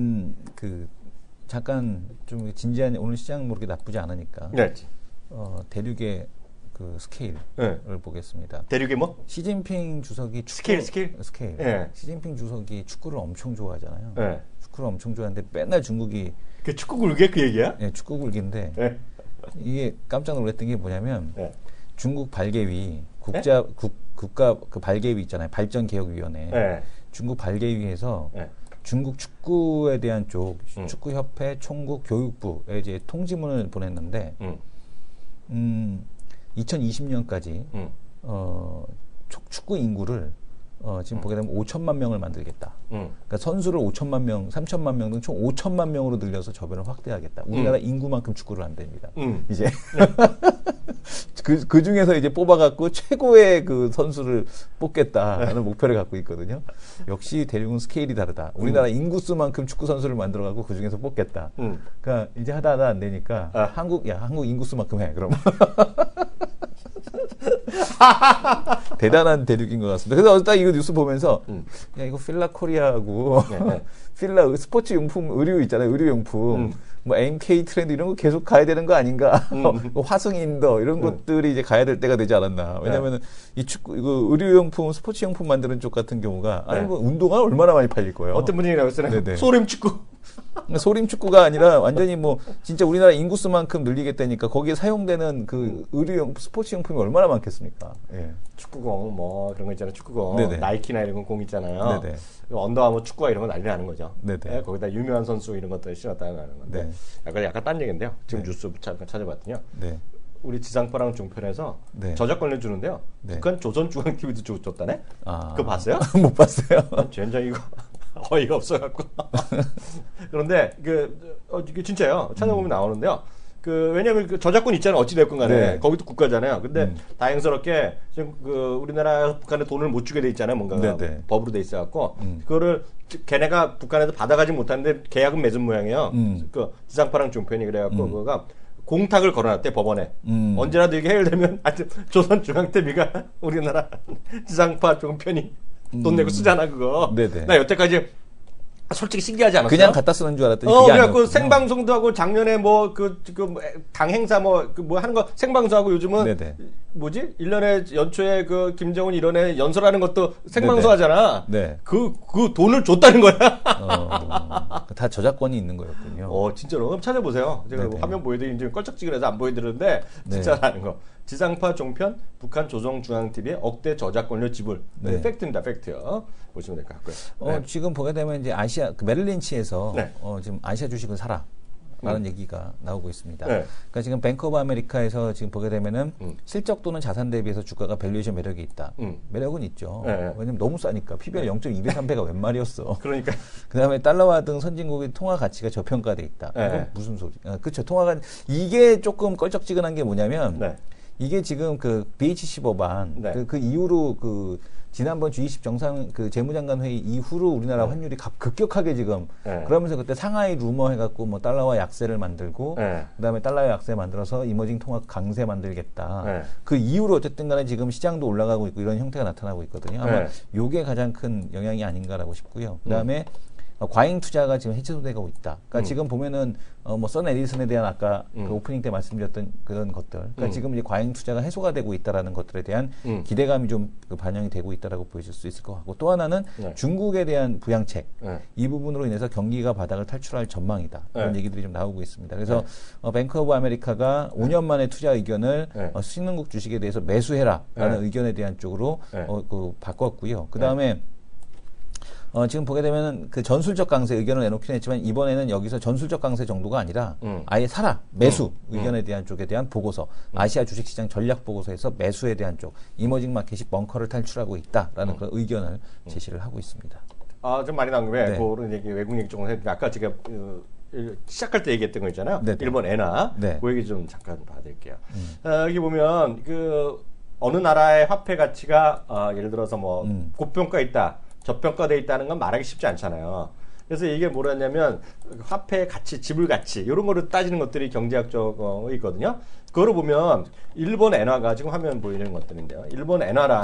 Speaker 2: 잠깐 좀 진지한 오늘 시장 뭐 그렇게 나쁘지 않으니까
Speaker 1: 네.
Speaker 2: 대륙의 그 스케일을
Speaker 1: 네.
Speaker 2: 보겠습니다.
Speaker 1: 대륙의 뭐?
Speaker 2: 시진핑 주석이 축구,
Speaker 1: 스케일?
Speaker 2: 스케일. 시진핑 주석이 축구를 엄청 좋아하잖아요.
Speaker 1: 네.
Speaker 2: 축구를 엄청 좋아하는데 맨날 중국이
Speaker 1: 그 축구 굴게 그 얘기야?
Speaker 2: 네, 축구 굴기인데
Speaker 1: 네.
Speaker 2: 이게 깜짝 놀랐던 게 뭐냐면
Speaker 1: 네.
Speaker 2: 중국 발개위
Speaker 1: 네?
Speaker 2: 국가 그 발개위 있잖아요. 발전개혁위원회.
Speaker 1: 네.
Speaker 2: 중국 발개위에서
Speaker 1: 네.
Speaker 2: 중국 축구에 대한 쪽 축구협회 총국 교육부에 이제 통지문을 보냈는데 2020년까지 축구 인구를 지금 보게 되면 5천만 명을 만들겠다. 그러니까 선수를 5천만 명, 3천만 명 등 총 5천만 명으로 늘려서 저변을 확대하겠다. 우리나라 인구만큼 축구를 한답니다. 이제 그 중에서 이제 뽑아갖고 최고의 그 선수를 뽑겠다라는 목표를 갖고 있거든요. 역시 대륙은 스케일이 다르다. 우리나라 인구수만큼 축구 선수를 만들어갖고 그 중에서 뽑겠다. 그러니까 이제 하다 안 되니까 한국 인구수만큼 해. 그럼. 대단한 대륙인 것 같습니다. 그래서 딱 이거 뉴스 보면서 야 이거 필라 코리아하고 필라 스포츠 용품 의류 있잖아요. 의류 용품 뭐 MK 트렌드 이런 거 계속 가야 되는 거 아닌가? 화승 인더 이런 것들이 이제 가야 될 때가 되지 않았나? 왜냐면은 이 축구 이거 의류 용품 스포츠 용품 만드는 쪽 같은 경우가 아니 뭐 운동화 얼마나 많이 팔릴 거예요?
Speaker 1: 어떤 분위기라고 했어요? 소림 축구.
Speaker 2: 소림 축구가 아니라 완전히 뭐 진짜 우리나라 인구수만큼 늘리겠다니까 거기에 사용되는 그 의류용 스포츠 용품이 얼마나 많겠습니까? 예.
Speaker 1: 축구공 뭐 그런 거 있잖아요. 축구공
Speaker 2: 네네.
Speaker 1: 나이키나 이런 공 있잖아요.
Speaker 2: 네네.
Speaker 1: 언더아머 축구화 이런 건 난리 나는 거죠.
Speaker 2: 네네.
Speaker 1: 네, 거기다 유명한 선수 이런 것들 신었다는 건데 약간 딴 얘기인데요. 지금 뉴스 잠깐 찾아봤더니요.
Speaker 2: 네.
Speaker 1: 우리 지상파랑 종편에서
Speaker 2: 네.
Speaker 1: 저작권료 주는데요.
Speaker 2: 네.
Speaker 1: 북한 조선중앙TV도 줬다네. 그거 봤어요?
Speaker 2: 못 봤어요.
Speaker 1: 젠장 이거 어이가 없어갖고. 그런데 이게 진짜요. 찾아보면 나오는데요. 왜냐면 그 저작권 있잖아요. 어찌됐건 간에.
Speaker 2: 네.
Speaker 1: 거기도 국가잖아요. 근데 다행스럽게 지금 우리나라 북한에 돈을 못 주게 돼 있잖아요. 뭔가
Speaker 2: 네네.
Speaker 1: 법으로 돼 있어갖고. 그거를 걔네가 북한에서 받아가지 못하는데 계약은 맺은 모양이에요. 그 지상파랑 종편이 그래갖고 그거가 공탁을 걸어놨대 법원에. 언제라도 이게 해결되면 하여튼 조선중앙TV가 우리나라 지상파 종편이 돈 내고 쓰잖아 그거.
Speaker 2: 네네.
Speaker 1: 나 여태까지 솔직히 신기하지 않았어요?
Speaker 2: 그냥 갖다 쓰는 줄 알았더니 그게
Speaker 1: 그래갖고
Speaker 2: 아니었군요.
Speaker 1: 생방송도 하고 작년에 당 행사 뭐 하는 거 생방송하고 요즘은
Speaker 2: 네네.
Speaker 1: 뭐지? 1년에 연초에 그 김정은 일원에 연설하는 것도 생방송 하잖아.
Speaker 2: 네.
Speaker 1: 그 돈을 줬다는 거야.
Speaker 2: 다 저작권이 있는 거였군요.
Speaker 1: 진짜로. 그럼 찾아보세요. 제가 화면 보여드리는 지금 껄쩍지근해서 안 보여드리는데 진짜라는 거. 지상파 종편 북한 조선중앙TV의 억대 저작권료 지불. 팩트입니다. 팩트요. 보시면 될 것 같고요.
Speaker 2: 지금 보게 되면 이제 아시아 메릴 린치에서 지금 아시아 주식을 사라. 라는 얘기가 나오고 있습니다. 그러니까 지금 뱅크 오브 아메리카에서 지금 보게 되면은 실적 또는 자산 대비해서 주가가 밸류에이션 매력이 있다. 매력은 있죠. 왜냐면 너무 싸니까 PBR 0.2배, 3배가 웬 말이었어.
Speaker 1: 그러니까.
Speaker 2: 그다음에 달러화 등 선진국의 통화 가치가 저평가돼 있다. 이건 무슨 소리? 그렇죠. 통화가 이게 조금 껄쩍지근한 게 뭐냐면 이게 지금 그 BHC 법안 그 이후로 지난번 G20 정상 재무장관 회의 이후로 우리나라 환율이 급격하게 지금 그러면서 그때 상하이 루머 해갖고 뭐 달러화 약세를 만들고 그다음에 달러화 약세 만들어서 이머징 통화 강세 만들겠다. 그 이후로 어쨌든 간에 지금 시장도 올라가고 있고 이런 형태가 나타나고 있거든요. 아마 요게 가장 큰 영향이 아닌가라고 싶고요. 그다음에 과잉 투자가 지금 해소되고 있다. 그러니까 지금 보면은 뭐 선 에디슨에 대한 아까 그 오프닝 때 말씀드렸던 그런 것들. 그러니까 지금 이제 과잉 투자가 해소가 되고 있다라는 것들에 대한 기대감이 좀 반영이 되고 있다라고 보실 수 있을 것 같고 또 하나는 중국에 대한 부양책 이 부분으로 인해서 경기가 바닥을 탈출할 전망이다. 이런 얘기들이 좀 나오고 있습니다. 그래서 뱅크 오브 아메리카가 5년 만에 투자 의견을 신흥국 주식에 대해서 매수해라라는 의견에 대한 쪽으로 바꿨고요. 그 다음에 지금 보게 되면 그 전술적 강세 의견을 내놓긴 했지만 이번에는 여기서 전술적 강세 정도가 아니라 아예 사라 매수 의견에 대한 쪽에 대한 보고서 아시아 주식시장 전략 보고서에서 매수에 대한 쪽 이머징 마켓이 벙커를 탈출하고 있다라는 그런 의견을 제시를 하고 있습니다.
Speaker 1: 좀 많이 나온 김에 그런 얘기 외국 얘기 좀 해도 아까 제가 시작할 때 얘기했던 거 있잖아요. 일본 엔화 그 얘기 좀 잠깐 봐드릴게요. 여기 보면 어느 나라의 화폐 가치가 예를 들어서 뭐 고평가 있다. 저평가돼 있다는 건 말하기 쉽지 않잖아요. 그래서 이게 뭐냐면 화폐 가치, 지불 가치 이런 거를 따지는 것들이 경제학적 있거든요. 그거를 보면 일본 엔화가 지금 화면 보이는 것들인데요. 일본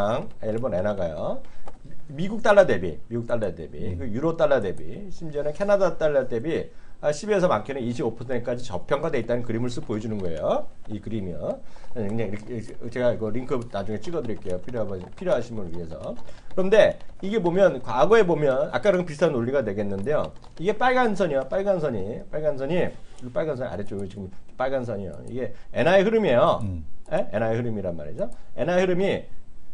Speaker 1: 엔화가요. 미국 달러 대비, 그 유로 달러 대비, 심지어는 캐나다 달러 대비 10에서 많게는 25%까지 저평가돼 있다는 그림을 쓱 보여주는 거예요. 이 그림이요. 그냥 이렇게 제가 이거 링크 나중에 찍어드릴게요. 필요하신 분을 위해서. 그런데 이게 보면 과거에 보면 아까랑 비슷한 논리가 되겠는데요. 이게 빨간 선이요. 빨간 선이 아래쪽에 지금 빨간 선이요. 이게 엔화의 흐름이에요. 엔화의 흐름이란 말이죠. 엔화의 흐름이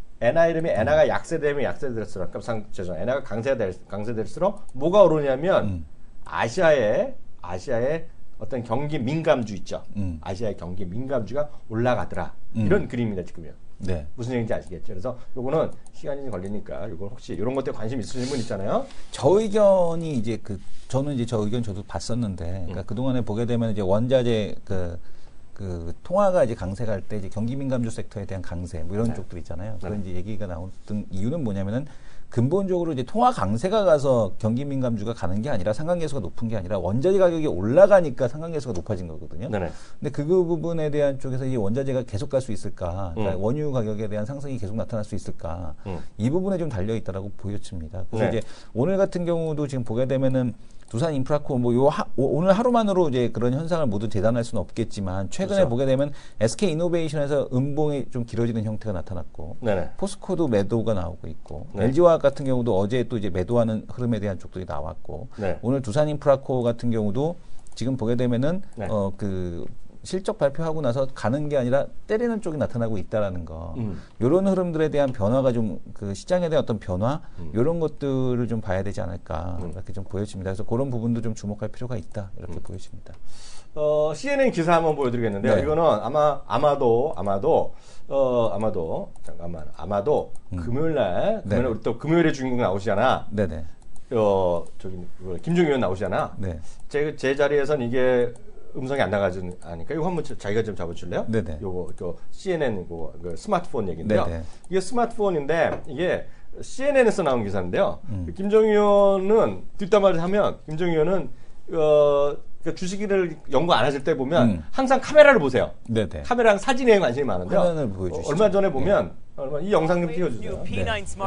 Speaker 1: 엔화가 약세되면 약세될수록 엔화가 강세될수록 뭐가 오르냐면 아시아의 어떤 경기 민감주 있죠. 아시아의 경기 민감주가 올라가더라. 이런 그림입니다, 지금요.
Speaker 2: 네.
Speaker 1: 무슨 얘기인지 아시겠죠? 그래서 요거는 시간이 좀 걸리니까 요거 혹시 이런 것들에 관심 있으신 분 있잖아요.
Speaker 2: 저 의견이 이제 저는 이제 저 의견 저도 봤었는데, 그러니까 그동안에 보게 되면 이제 원자재 그 통화가 이제 강세갈 때 이제 경기 민감주 섹터에 대한 강세 뭐 이런 쪽들 있잖아요. 그런 이제 얘기가 나왔던 이유는 뭐냐면은 근본적으로 이제 통화 강세가 가서 경기 민감주가 가는 게 아니라 상관계수가 높은 게 아니라 원자재 가격이 올라가니까 상관계수가 높아진 거거든요.
Speaker 1: 네네.
Speaker 2: 근데 그 부분에 대한 쪽에서 이 원자재가 계속 갈 수 있을까? 그러니까 원유 가격에 대한 상승이 계속 나타날 수 있을까? 이 부분에 좀 달려 있다라고 보여집니다. 그래서
Speaker 1: 네.
Speaker 2: 이제 오늘 같은 경우도 지금 보게 되면은 두산 인프라코 오늘 하루만으로 이제 그런 현상을 모두 재단할 수는 없겠지만 최근에
Speaker 1: 그렇죠.
Speaker 2: 보게 되면 SK 이노베이션에서 음봉이 좀 길어지는 형태가 나타났고
Speaker 1: 네네.
Speaker 2: 포스코도 매도가 나오고 있고
Speaker 1: 네.
Speaker 2: LG화학 같은 경우도 어제 또 이제 매도하는 흐름에 대한 쪽들이 나왔고
Speaker 1: 네.
Speaker 2: 오늘 두산 인프라코 같은 경우도 지금 보게 되면은
Speaker 1: 네.
Speaker 2: 그 실적 발표하고 나서 가는 게 아니라 때리는 쪽이 나타나고 있다라는 거. 이런 흐름들에 대한 변화가 좀 그 시장에 대한 어떤 변화 이런 것들을 좀 봐야 되지 않을까 이렇게 좀 보여집니다. 그래서 그런 부분도 좀 주목할 필요가 있다 이렇게 보여집니다.
Speaker 1: CNN 기사 한번 보여드리겠는데요.
Speaker 2: 네.
Speaker 1: 이거는 아마도 금요일날
Speaker 2: 네.
Speaker 1: 우리 또 금요일에 주인공 나오시잖아.
Speaker 2: 네네.
Speaker 1: 김종희 의원 나오시잖아.
Speaker 2: 네.
Speaker 1: 제 자리에선 이게 음성이 안 나가지 않으니까 이거 한번 자기가 좀 잡아줄래요?
Speaker 2: 네네.
Speaker 1: 요거 CNN 그 스마트폰 얘기인데요.
Speaker 2: 네네.
Speaker 1: 이게 스마트폰인데 이게 CNN에서 나온 기사인데요. 김종희 의원은 뒷담화를 하면 김종희 의원은 그러니까 주식을 연구 안 하실 때 보면 항상 카메라를 보세요.
Speaker 2: 네네.
Speaker 1: 카메라랑 사진에 관심이 많은데요.
Speaker 2: 화면을 보여주시죠.
Speaker 1: 얼마 전에 보면 이 영상 좀 띄워주세요.
Speaker 4: 네.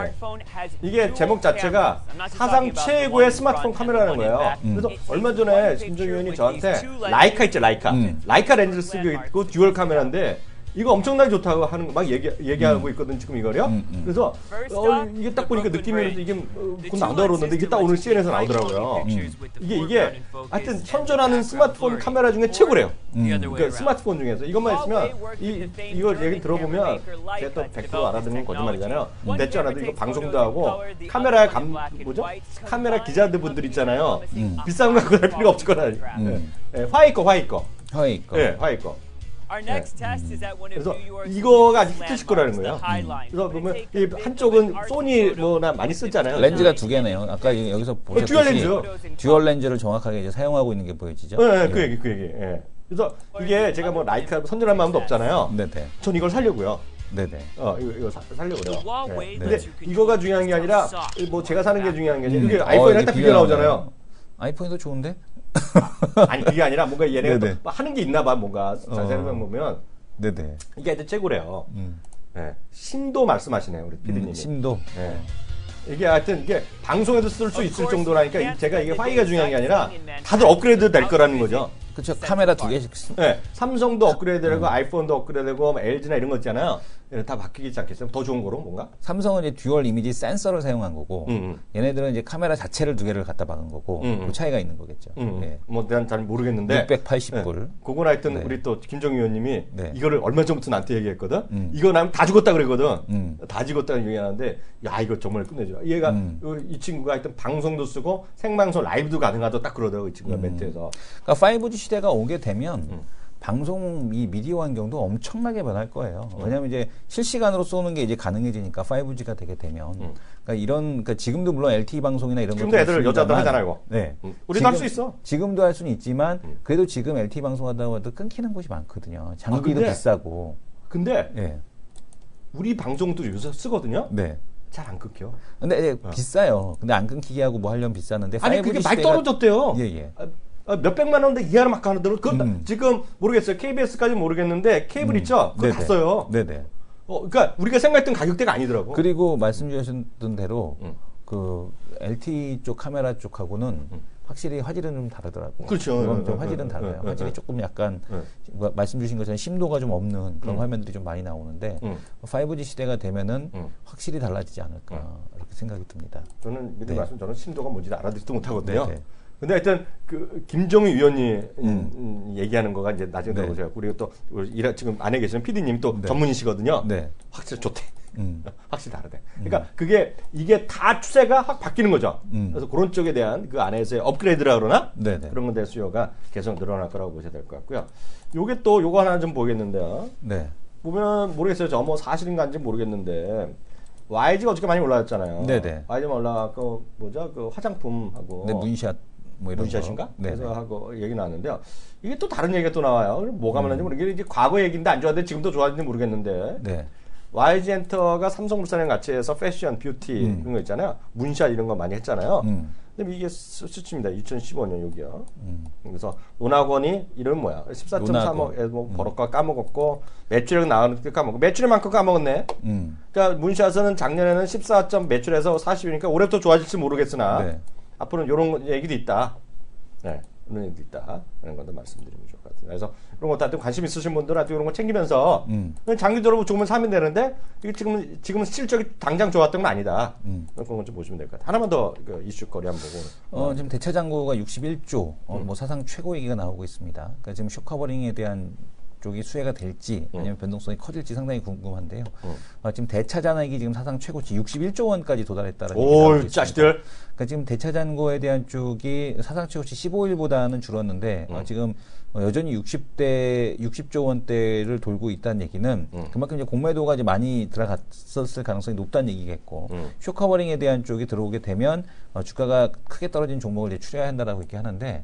Speaker 1: 이게 제목 자체가 사상 최고의 스마트폰 카메라라는 거예요. 그래서 얼마 전에 김종희 의원이 저한테 라이카 있죠, 라이카. 라이카 렌즈를 쓰고 있고 듀얼 카메라인데 이거 엄청나게 좋다고 하는 거 막 얘기하고 있거든 지금 이거요. 그래서 이게 딱 보니까 느낌이 이게 곧 나온다 그러는데 이게 딱 오늘 CNN에서 나오더라고요. 이게 하여튼 선전하는 스마트폰 카메라 중에 최고래요. 그 스마트폰 중에서 이것만 있으면 이걸 얘기 들어보면 제가 또 100% 알아듣는 거짓말이잖아요. 냈지 않아도 이거 방송도 하고 카메라 카메라 기자들 분들 있잖아요. 비싼 거 갖고 갈 필요가 없을 거라. 화이 거. 네, 화이 거. 그래서 이거가 아주 히트칠 거라는 거예요. 그래서 보면 이 한쪽은 소니 뭐나 많이 쓰잖아요.
Speaker 2: 렌즈가 두 개네요. 아까 여기서 보셨듯이
Speaker 1: 듀얼 렌즈.
Speaker 2: 듀얼 렌즈를 정확하게 이제 사용하고 있는 게 보여지죠.
Speaker 1: 네, 그 얘기. 예. 그래서 이게 제가 뭐 라이카 선전한 마음도 없잖아요.
Speaker 2: 네네.
Speaker 1: 전 이걸 살려고요.
Speaker 2: 네네.
Speaker 1: 이거 살려고 그래요.
Speaker 4: 네.
Speaker 1: 근데 이거가 중요한 게 아니라 뭐 제가 사는 게 중요한 게 아니라 이게 아이폰이랑 딱 비교 나오잖아요.
Speaker 2: 아이폰이 더 좋은데?
Speaker 1: 아니 그게 아니라 뭔가 얘네가
Speaker 2: 네네.
Speaker 1: 또 하는 게 있나 봐. 뭔가 자세히 보면
Speaker 2: 네네.
Speaker 1: 이게 하여튼 최고래요. 네. 심도 말씀하시네요, 우리 PD님이.
Speaker 2: 심도.
Speaker 1: 네. 이게 하여튼 이게 방송에도 쓸 수 있을 정도라니까 제가 이게 화이가 중요한 게 아니라 다들 업그레이드 될 거라는 거죠.
Speaker 2: 그렇죠. 카메라 두 개씩.
Speaker 1: 네. 삼성도 업그레이드되고 아이폰도 업그레이드되고 LG나 이런 거 있잖아요. 다 바뀌지 않겠어요? 더 좋은 거로 뭔가?
Speaker 2: 삼성은 이제 듀얼 이미지 센서를 사용한 거고 얘네들은 이제 카메라 자체를 두 개를 갖다 박은 거고 그 차이가 있는 거겠죠. 예.
Speaker 1: 뭐 난 잘 모르겠는데
Speaker 2: 680불.
Speaker 1: 네. 그건 하여튼 우리 또 김정희 의원님이
Speaker 2: 네.
Speaker 1: 이거를 얼마 전부터 나한테 얘기했거든. 이거 나면 다 죽었다 그러거든. 다 죽었다는 얘기하는데 야 이거 정말 끝내줘. 얘가 이 친구가 하여튼 방송도 쓰고 생방송 라이브도 가능하다 딱 그러더라고 이 친구가 멘트에서.
Speaker 2: 그러니까 5G 시대가 오게 되면 방송 이 미디어 환경도 엄청나게 변할 거예요. 왜냐하면 이제 실시간으로 쏘는 게 이제 가능해지니까 5G가 되게 되면 그러니까 지금도 물론 LTE 방송이나 이런
Speaker 1: 지금도 애들 여자들 하잖아요, 이거.
Speaker 2: 네.
Speaker 1: 우리도 할 수 있어.
Speaker 2: 지금도 할 수는 있지만 그래도 지금 LTE 방송하다고 해도 끊기는 곳이 많거든요. 장비도 비싸고.
Speaker 1: 근데
Speaker 2: 예.
Speaker 1: 우리 방송도 요새 쓰거든요.
Speaker 2: 네.
Speaker 1: 잘 안 끊겨.
Speaker 2: 근데 비싸요. 근데 안 끊기게 하고 뭐 하려면 비싸는데
Speaker 1: 아니 그게 많이 떨어졌대요.
Speaker 2: 예.
Speaker 1: 몇백만 원인데 이하로 막 가는데 그건 지금 모르겠어요. KBS까지 모르겠는데 케이블 있죠? 그거 다 써요.
Speaker 2: 네네.
Speaker 1: 그러니까 우리가 생각했던 가격대가 아니더라고.
Speaker 2: 그리고 말씀 주셨던 대로 그 LTE 쪽 카메라 쪽하고는 확실히 화질은 좀 다르더라고요.
Speaker 1: 그렇죠.
Speaker 2: 그건 좀 화질은 달라요. 화질이 조금 약간 말씀 주신 것처럼 심도가 좀 없는 그런 화면들이 좀 많이 나오는데 5G 시대가 되면은 확실히 달라지지 않을까 이렇게 생각이 듭니다.
Speaker 1: 저는 미리 말씀 저는 심도가 뭔지 알아듣지도 못하거든요.
Speaker 2: 네네.
Speaker 1: 근데 하여튼 그 김정희 위원이 얘기하는 거가 이제 나중에 들어보세요. 그리고 또 지금 안에 계시는 PD님이 또 전문이시거든요.
Speaker 2: 네.
Speaker 1: 확실히 좋대. 확실히 다르대. 그러니까 이게 다 추세가 확 바뀌는 거죠. 그래서 그런 쪽에 대한 그 안에서의 업그레이드라 그러나
Speaker 2: 네네.
Speaker 1: 그런 건데 수요가 계속 늘어날 거라고 보셔야 될 것 같고요. 요게 또 요거 하나 좀 보겠는데요.
Speaker 2: 네.
Speaker 1: 보면 모르겠어요. 저 뭐 사실인가인지 모르겠는데 YG가 어저께 많이 올라왔잖아요.
Speaker 2: 네네.
Speaker 1: YG만 올라갔고 뭐죠? 그 화장품하고
Speaker 2: 네, 문샷 뭐 이런
Speaker 1: 문샷인가?
Speaker 2: 거. 네네.
Speaker 1: 그래서 하고 얘기 나왔는데요. 이게 또 다른 얘기가 또 나와요. 뭐가 많은지 모르겠는데 이제 과거 얘기인데 안 좋았는데 지금도 좋아지는지 모르겠는데. 네. YG 엔터가 삼성물산이랑 같이 해서 패션, 뷰티 이런 거 있잖아요. 문샷 이런 거 많이 했잖아요. 근데 이게 수치입니다. 2015년 여기요. 그래서 논학원이 이름은 뭐야? 14.3억 뭐 벌었까 까먹었고 매출액 나오는 게 까먹고 매출액만큼 까먹었네. 그러니까 문샷은 작년에는 14. 매출에서 40이니까 올해부터 좋아질지 모르겠으나 네. 앞으로는 이런 얘기도 있다. 네. 이런 얘기도 있다. 라는 것도 말씀드리면 좋을 것 같습니다. 그래서 이런 것도 관심 있으신 분들한테 이런 거 챙기면서 장기적으로 조금은 사면 되는데 이게 지금은 실적이 당장 좋았던 건 아니다. 그런 건 좀 보시면 될 것 같아요. 하나만 더 그 이슈거리 한번 보고.
Speaker 2: 지금 대차장고가 61조, 뭐 사상 최고 얘기가 나오고 있습니다. 그러니까 지금 쇼커버링에 대한 쪽이 수혜가 될지 아니면 변동성이 커질지 상당히 궁금한데요. 지금 대차잔액이 지금 사상 최고치 61조 원까지 도달했다는 얘기가 나오고 있습니다.
Speaker 1: 짜식들.
Speaker 2: 그러니까 지금 대차잔고에 대한 쪽이 사상 최고치 15일보다는 줄었는데 지금 여전히 60조 원대를 돌고 있다는 얘기는 그만큼 이제 공매도가 이제 많이 들어갔었을 가능성이 높다는 얘기겠고 쇼커버링에 대한 쪽이 들어오게 되면 주가가 크게 떨어진 종목을 이제 추려야 한다라고 이렇게 하는데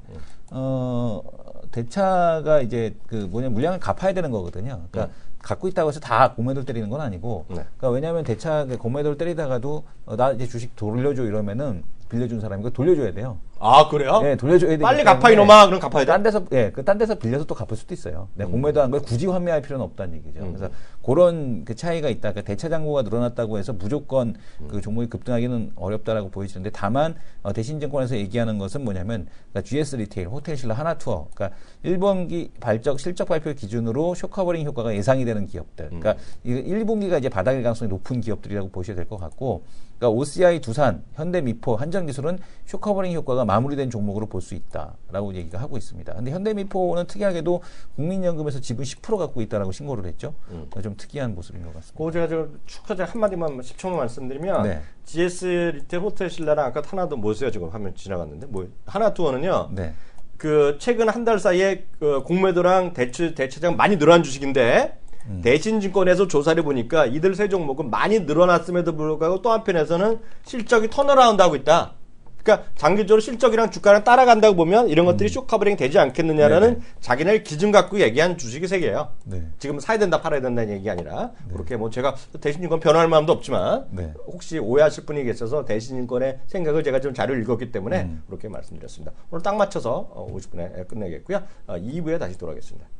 Speaker 2: 대차가 이제 그 물량을 갚아야 되는 거거든요. 그러니까 갖고 있다고 해서 다 공매도를 때리는 건 아니고, 그러니까 왜냐하면 대차 공매도를 때리다가도 나 이제 주식 돌려줘 이러면은 빌려준 사람이 그거 돌려줘야 돼요.
Speaker 1: 아, 그래요?
Speaker 2: 네, 돌려줘야 되기
Speaker 1: 빨리 갚아 이놈아. 그럼 갚아야 돼.
Speaker 2: 딴 데서 빌려서 또 갚을 수도 있어요. 공매도한 걸 굳이 환매할 필요는 없다는 얘기죠. 그래서 그런 그 차이가 있다. 그러니까 대차장고가 늘어났다고 해서 무조건 그 종목이 급등하기는 어렵다라고 보여지는데 다만 대신증권에서 얘기하는 것은 뭐냐면 그러니까 GS 리테일, 호텔신라, 하나투어, 그러니까 1분기 실적 발표 기준으로 쇼커버링 효과가 예상이 되는 기업들. 그러니까 1분기가 이제 바닥일 가능성이 높은 기업들이라고 보셔야 될 것 같고. 그러니까 OCI, 두산, 현대미포, 한전기술은 쇼커버링 효과가 마무리된 종목으로 볼 수 있다라고 얘기가 하고 있습니다. 근데 현대미포는 특이하게도 국민연금에서 지분 10% 갖고 있다라고 신고를 했죠. 좀 특이한 모습인 것 같습니다.
Speaker 1: 그거 제가 축하제 한마디만 10초만 말씀드리면
Speaker 2: 네.
Speaker 1: GS 리테일 호텔신라랑 아까 하나도 뭐였어요? 지금 화면 지나갔는데 하나투어는요. 네. 그 최근 한 달 사이에 그 공매도랑 대차장 많이 늘어난 주식인데 대신증권에서 조사를 보니까 이들 세 종목은 많이 늘어났음에도 불구하고 또 한편에서는 실적이 턴어라운드 하고 있다. 그러니까 장기적으로 실적이랑 주가랑 따라간다고 보면 이런 것들이 쇼커버링 되지 않겠느냐라는 네네. 자기네 기준 갖고 얘기한 주식이 세 개예요. 네. 지금 사야 된다 팔아야 된다는 얘기 아니라 네. 그렇게 뭐 제가 대신증권 변호할 마음도 없지만 네. 혹시 오해하실 분이 계셔서 대신증권의 생각을 제가 좀 자료를 읽었기 때문에 그렇게 말씀드렸습니다. 오늘 딱 맞춰서 50분에 끝내겠고요. 2부에 다시 돌아오겠습니다.